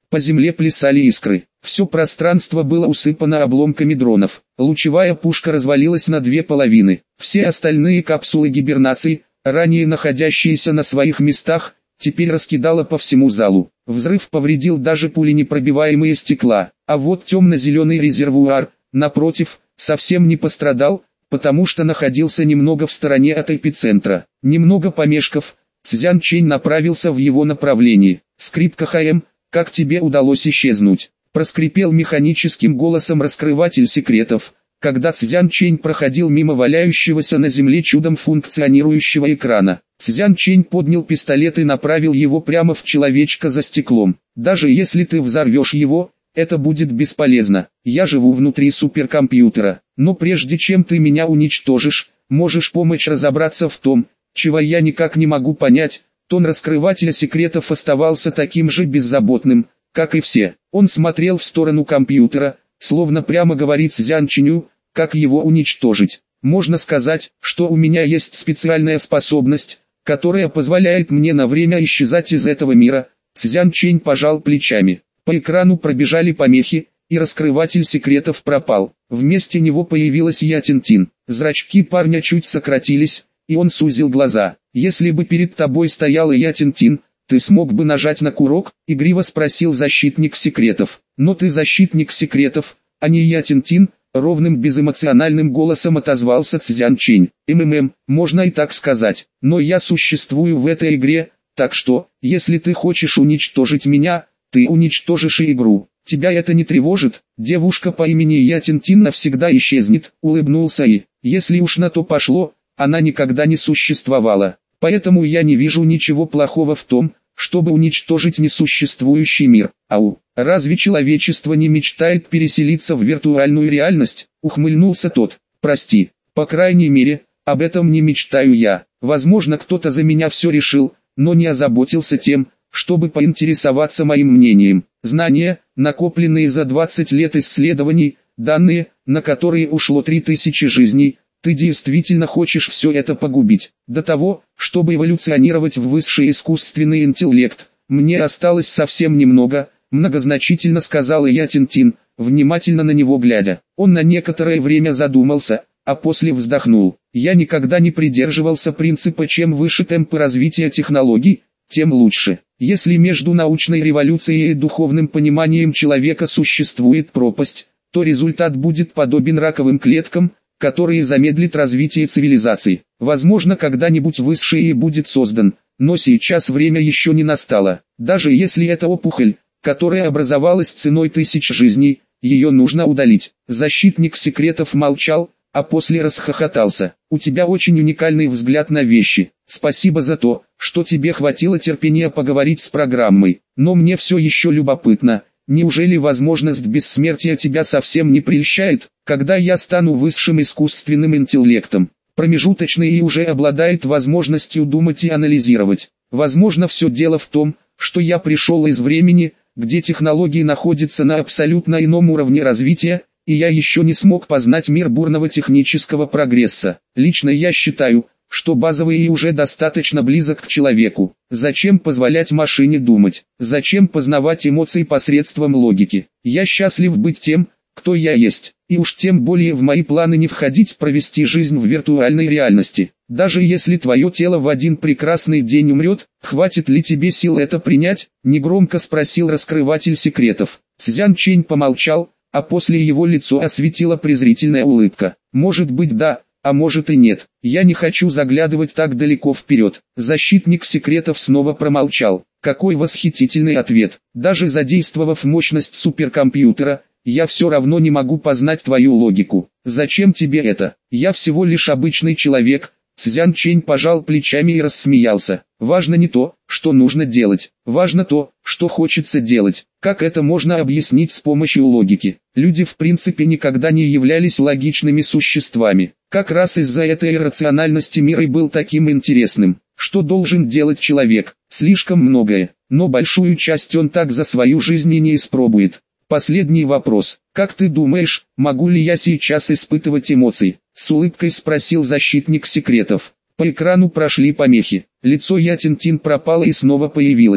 По земле плясали искры. Все пространство было усыпано обломками дронов. Лучевая пушка развалилась на две половины. Все остальные капсулы гибернации, ранее находящиеся на своих местах, теперь раскидало по всему залу. Взрыв повредил даже пуленепробиваемые стекла. А вот темно-зеленый резервуар, напротив, совсем не пострадал, потому что находился немного в стороне от эпицентра. Немного помешков, Цзян Чэнь направился в его направлении. «Скрипка ХМ, как тебе удалось исчезнуть?» Проскрипел механическим голосом раскрыватель секретов, когда Цзян Чэнь проходил мимо валяющегося на земле чудом функционирующего экрана. Цзян Чэнь поднял пистолет и направил его прямо в человечка за стеклом. «Даже если ты взорвешь его, это будет бесполезно. Я живу внутри суперкомпьютера. Но прежде чем ты меня уничтожишь, можешь помочь разобраться в том, чего я никак не могу понять». Тон раскрывателя секретов оставался таким же беззаботным, как и все. Он смотрел в сторону компьютера, словно прямо говорит Цзян Чэню, как его уничтожить. «Можно сказать, что у меня есть специальная способность, которая позволяет мне на время исчезать из этого мира». Цзян Чэнь пожал плечами. По экрану пробежали помехи, и раскрыватель секретов пропал. Вместо него появилась Я Тинтин. Зрачки парня чуть сократились, и он сузил глаза. «Если бы перед тобой стояла Я Тинтин, ты смог бы нажать на курок?» — игриво спросил защитник секретов. «Но ты защитник секретов, а не Я Тинтин», — ровным безэмоциональным голосом отозвался Цзян Чэнь. «МММ, можно и так сказать, но я существую в этой игре, так что, если ты хочешь уничтожить меня, ты уничтожишь и игру. Тебя это не тревожит?» «Девушка по имени Я Тинтин навсегда исчезнет», — улыбнулся И. «Если уж на то пошло, она никогда не существовала. Поэтому я не вижу ничего плохого в том, чтобы уничтожить несуществующий мир. Ау, разве человечество не мечтает переселиться в виртуальную реальность?» — ухмыльнулся тот. «Прости, по крайней мере, об этом не мечтаю я. Возможно, кто-то за меня все решил, но не озаботился тем, чтобы поинтересоваться моим мнением. Знания, накопленные за двадцать лет исследований, данные, на которые ушло три тысячи жизней. Ты действительно хочешь все это погубить? До того, чтобы эволюционировать в высший искусственный интеллект, мне осталось совсем немного», — многозначительно сказал Я Тинтин, внимательно на него глядя. Он на некоторое время задумался, а после вздохнул. «Я никогда не придерживался принципа «чем выше темпы развития технологий, тем лучше». Если между научной революцией и духовным пониманием человека существует пропасть, то результат будет подобен раковым клеткам, которые замедлит развитие цивилизаций. Возможно, когда-нибудь высший и будет создан, но сейчас время еще не настало. Даже если это опухоль, которая образовалась ценой тысяч жизней, ее нужно удалить. Защитник секретов молчал, а после расхохотался. «У тебя очень уникальный взгляд на вещи. Спасибо за то, что тебе хватило терпения поговорить с программой. Но мне все еще любопытно. Неужели возможность бессмертия тебя совсем не прельщает? Когда я стану высшим искусственным интеллектом, промежуточный и уже обладает возможностью думать и анализировать. Возможно, все дело в том, что я пришел из времени, где технологии находятся на абсолютно ином уровне развития, и я еще не смог познать мир бурного технического прогресса. Лично я считаю, что базовый и уже достаточно близок к человеку. Зачем позволять машине думать? Зачем познавать эмоции посредством логики? Я счастлив быть тем, кто я есть, и уж тем более в мои планы не входить провести жизнь в виртуальной реальности. Даже если твое тело в один прекрасный день умрет, хватит ли тебе сил это принять?» — негромко спросил раскрыватель секретов. Цзян Чэнь помолчал, а после его лицо осветила презрительная улыбка. «Может быть да, а может и нет. Я не хочу заглядывать так далеко вперед». Защитник секретов снова промолчал. Какой восхитительный ответ. Даже задействовав мощность суперкомпьютера, я все равно не могу познать твою логику. Зачем тебе это? Я всего лишь обычный человек. Цзян Чэнь пожал плечами и рассмеялся. Важно не то, что нужно делать. Важно то, что хочется делать. Как это можно объяснить с помощью логики? Люди в принципе никогда не являлись логичными существами. Как раз из-за этой иррациональности мир и был таким интересным. Что должен делать человек? Слишком многое, но большую часть он так за свою жизнь и не испробует. Последний вопрос. Как ты думаешь, могу ли я сейчас испытывать эмоции? С улыбкой спросил защитник секретов. По экрану прошли помехи. Лицо Я Тинтин пропало и снова появилось.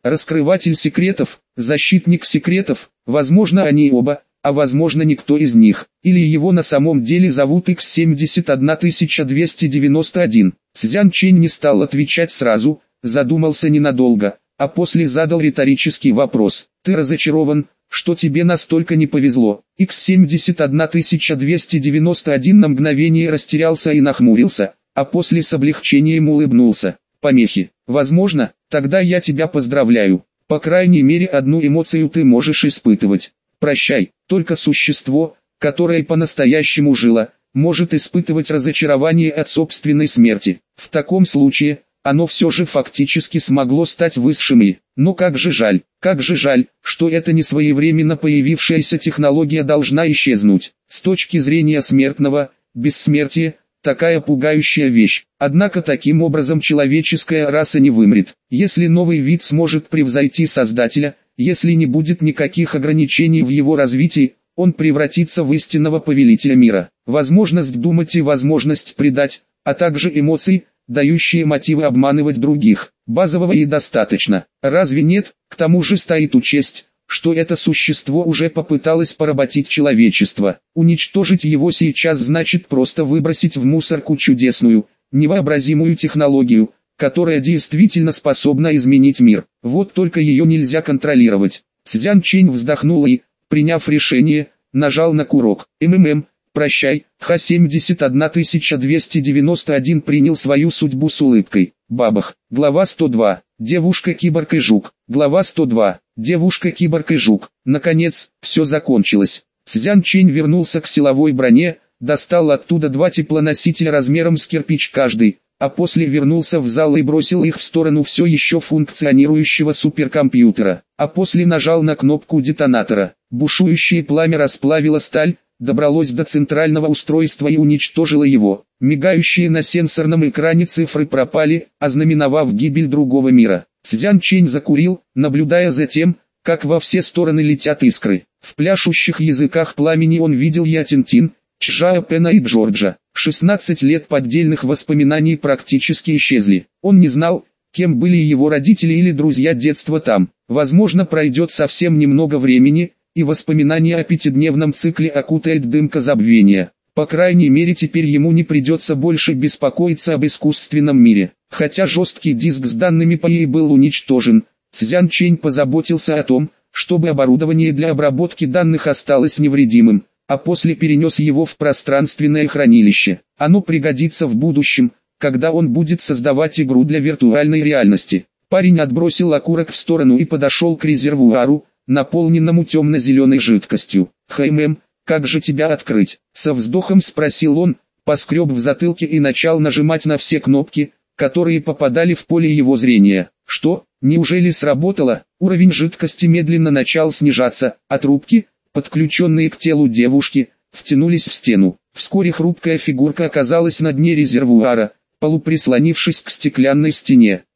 Раскрыватель секретов, защитник секретов, возможно они оба, а возможно никто из них, или его на самом деле зовут икс семьдесят один тысяча двести девяносто один. Цзян Чэнь не стал отвечать сразу, задумался ненадолго, а после задал риторический вопрос. Ты разочарован, что тебе настолько не повезло? икс семьдесят один тысяча двести девяносто один на мгновение растерялся и нахмурился, а после с облегчением улыбнулся. Помехи. Возможно, тогда я тебя поздравляю. По крайней мере одну эмоцию ты можешь испытывать. Прощай, только существо, которое по-настоящему жило, может испытывать разочарование от собственной смерти. В таком случае, оно все же фактически смогло стать высшим и... Но как же жаль, как же жаль, что эта несвоевременно появившаяся технология должна исчезнуть. С точки зрения смертного, бессмертие – такая пугающая вещь. Однако таким образом человеческая раса не вымрет. Если новый вид сможет превзойти Создателя, если не будет никаких ограничений в его развитии, он превратится в истинного повелителя мира. Возможность думать и возможность предать, а также эмоции, дающие мотивы обманывать других. Базового и достаточно. Разве нет? К тому же стоит учесть, что это существо уже попыталось поработить человечество. Уничтожить его сейчас значит просто выбросить в мусорку чудесную, невообразимую технологию, которая действительно способна изменить мир. Вот только ее нельзя контролировать. Цзян Чэнь вздохнул и, приняв решение, нажал на курок. МММ, прощай, Х семьдесят один тысяча двести девяносто один принял свою судьбу с улыбкой. Бабах. Глава сто два. Девушка-киборг и жук. Глава сто два. Девушка-киборг и жук. Наконец, все закончилось. Цзян Чэнь вернулся к силовой броне, достал оттуда два теплоносителя размером с кирпич каждый, а после вернулся в зал и бросил их в сторону все еще функционирующего суперкомпьютера, а после нажал на кнопку детонатора. Бушующее пламя расплавило сталь, добралось до центрального устройства и уничтожило его. Мигающие на сенсорном экране цифры пропали, ознаменовав гибель другого мира. Цзян Чэнь закурил, наблюдая за тем, как во все стороны летят искры. В пляшущих языках пламени он видел Ятинтин, Чжао Пэна и Джорджа. шестнадцать лет поддельных воспоминаний практически исчезли. Он не знал, кем были его родители или друзья детства там. Возможно, пройдет совсем немного времени, и воспоминания о пятидневном цикле окутает дымка забвения. По крайней мере теперь ему не придется больше беспокоиться об искусственном мире. Хотя жесткий диск с данными по ей был уничтожен, Цзян Чэнь позаботился о том, чтобы оборудование для обработки данных осталось невредимым, а после перенес его в пространственное хранилище. Оно пригодится в будущем, когда он будет создавать игру для виртуальной реальности. Парень отбросил окурок в сторону и подошел к резервуару, наполненному темно-зеленой жидкостью. «Хэймэм, как же тебя открыть?» Со вздохом спросил он, поскреб в затылке и начал нажимать на все кнопки, которые попадали в поле его зрения. Что, неужели сработало? Уровень жидкости медленно начал снижаться, а трубки, подключенные к телу девушки, втянулись в стену. Вскоре хрупкая фигурка оказалась на дне резервуара, полуприслонившись к стеклянной стене.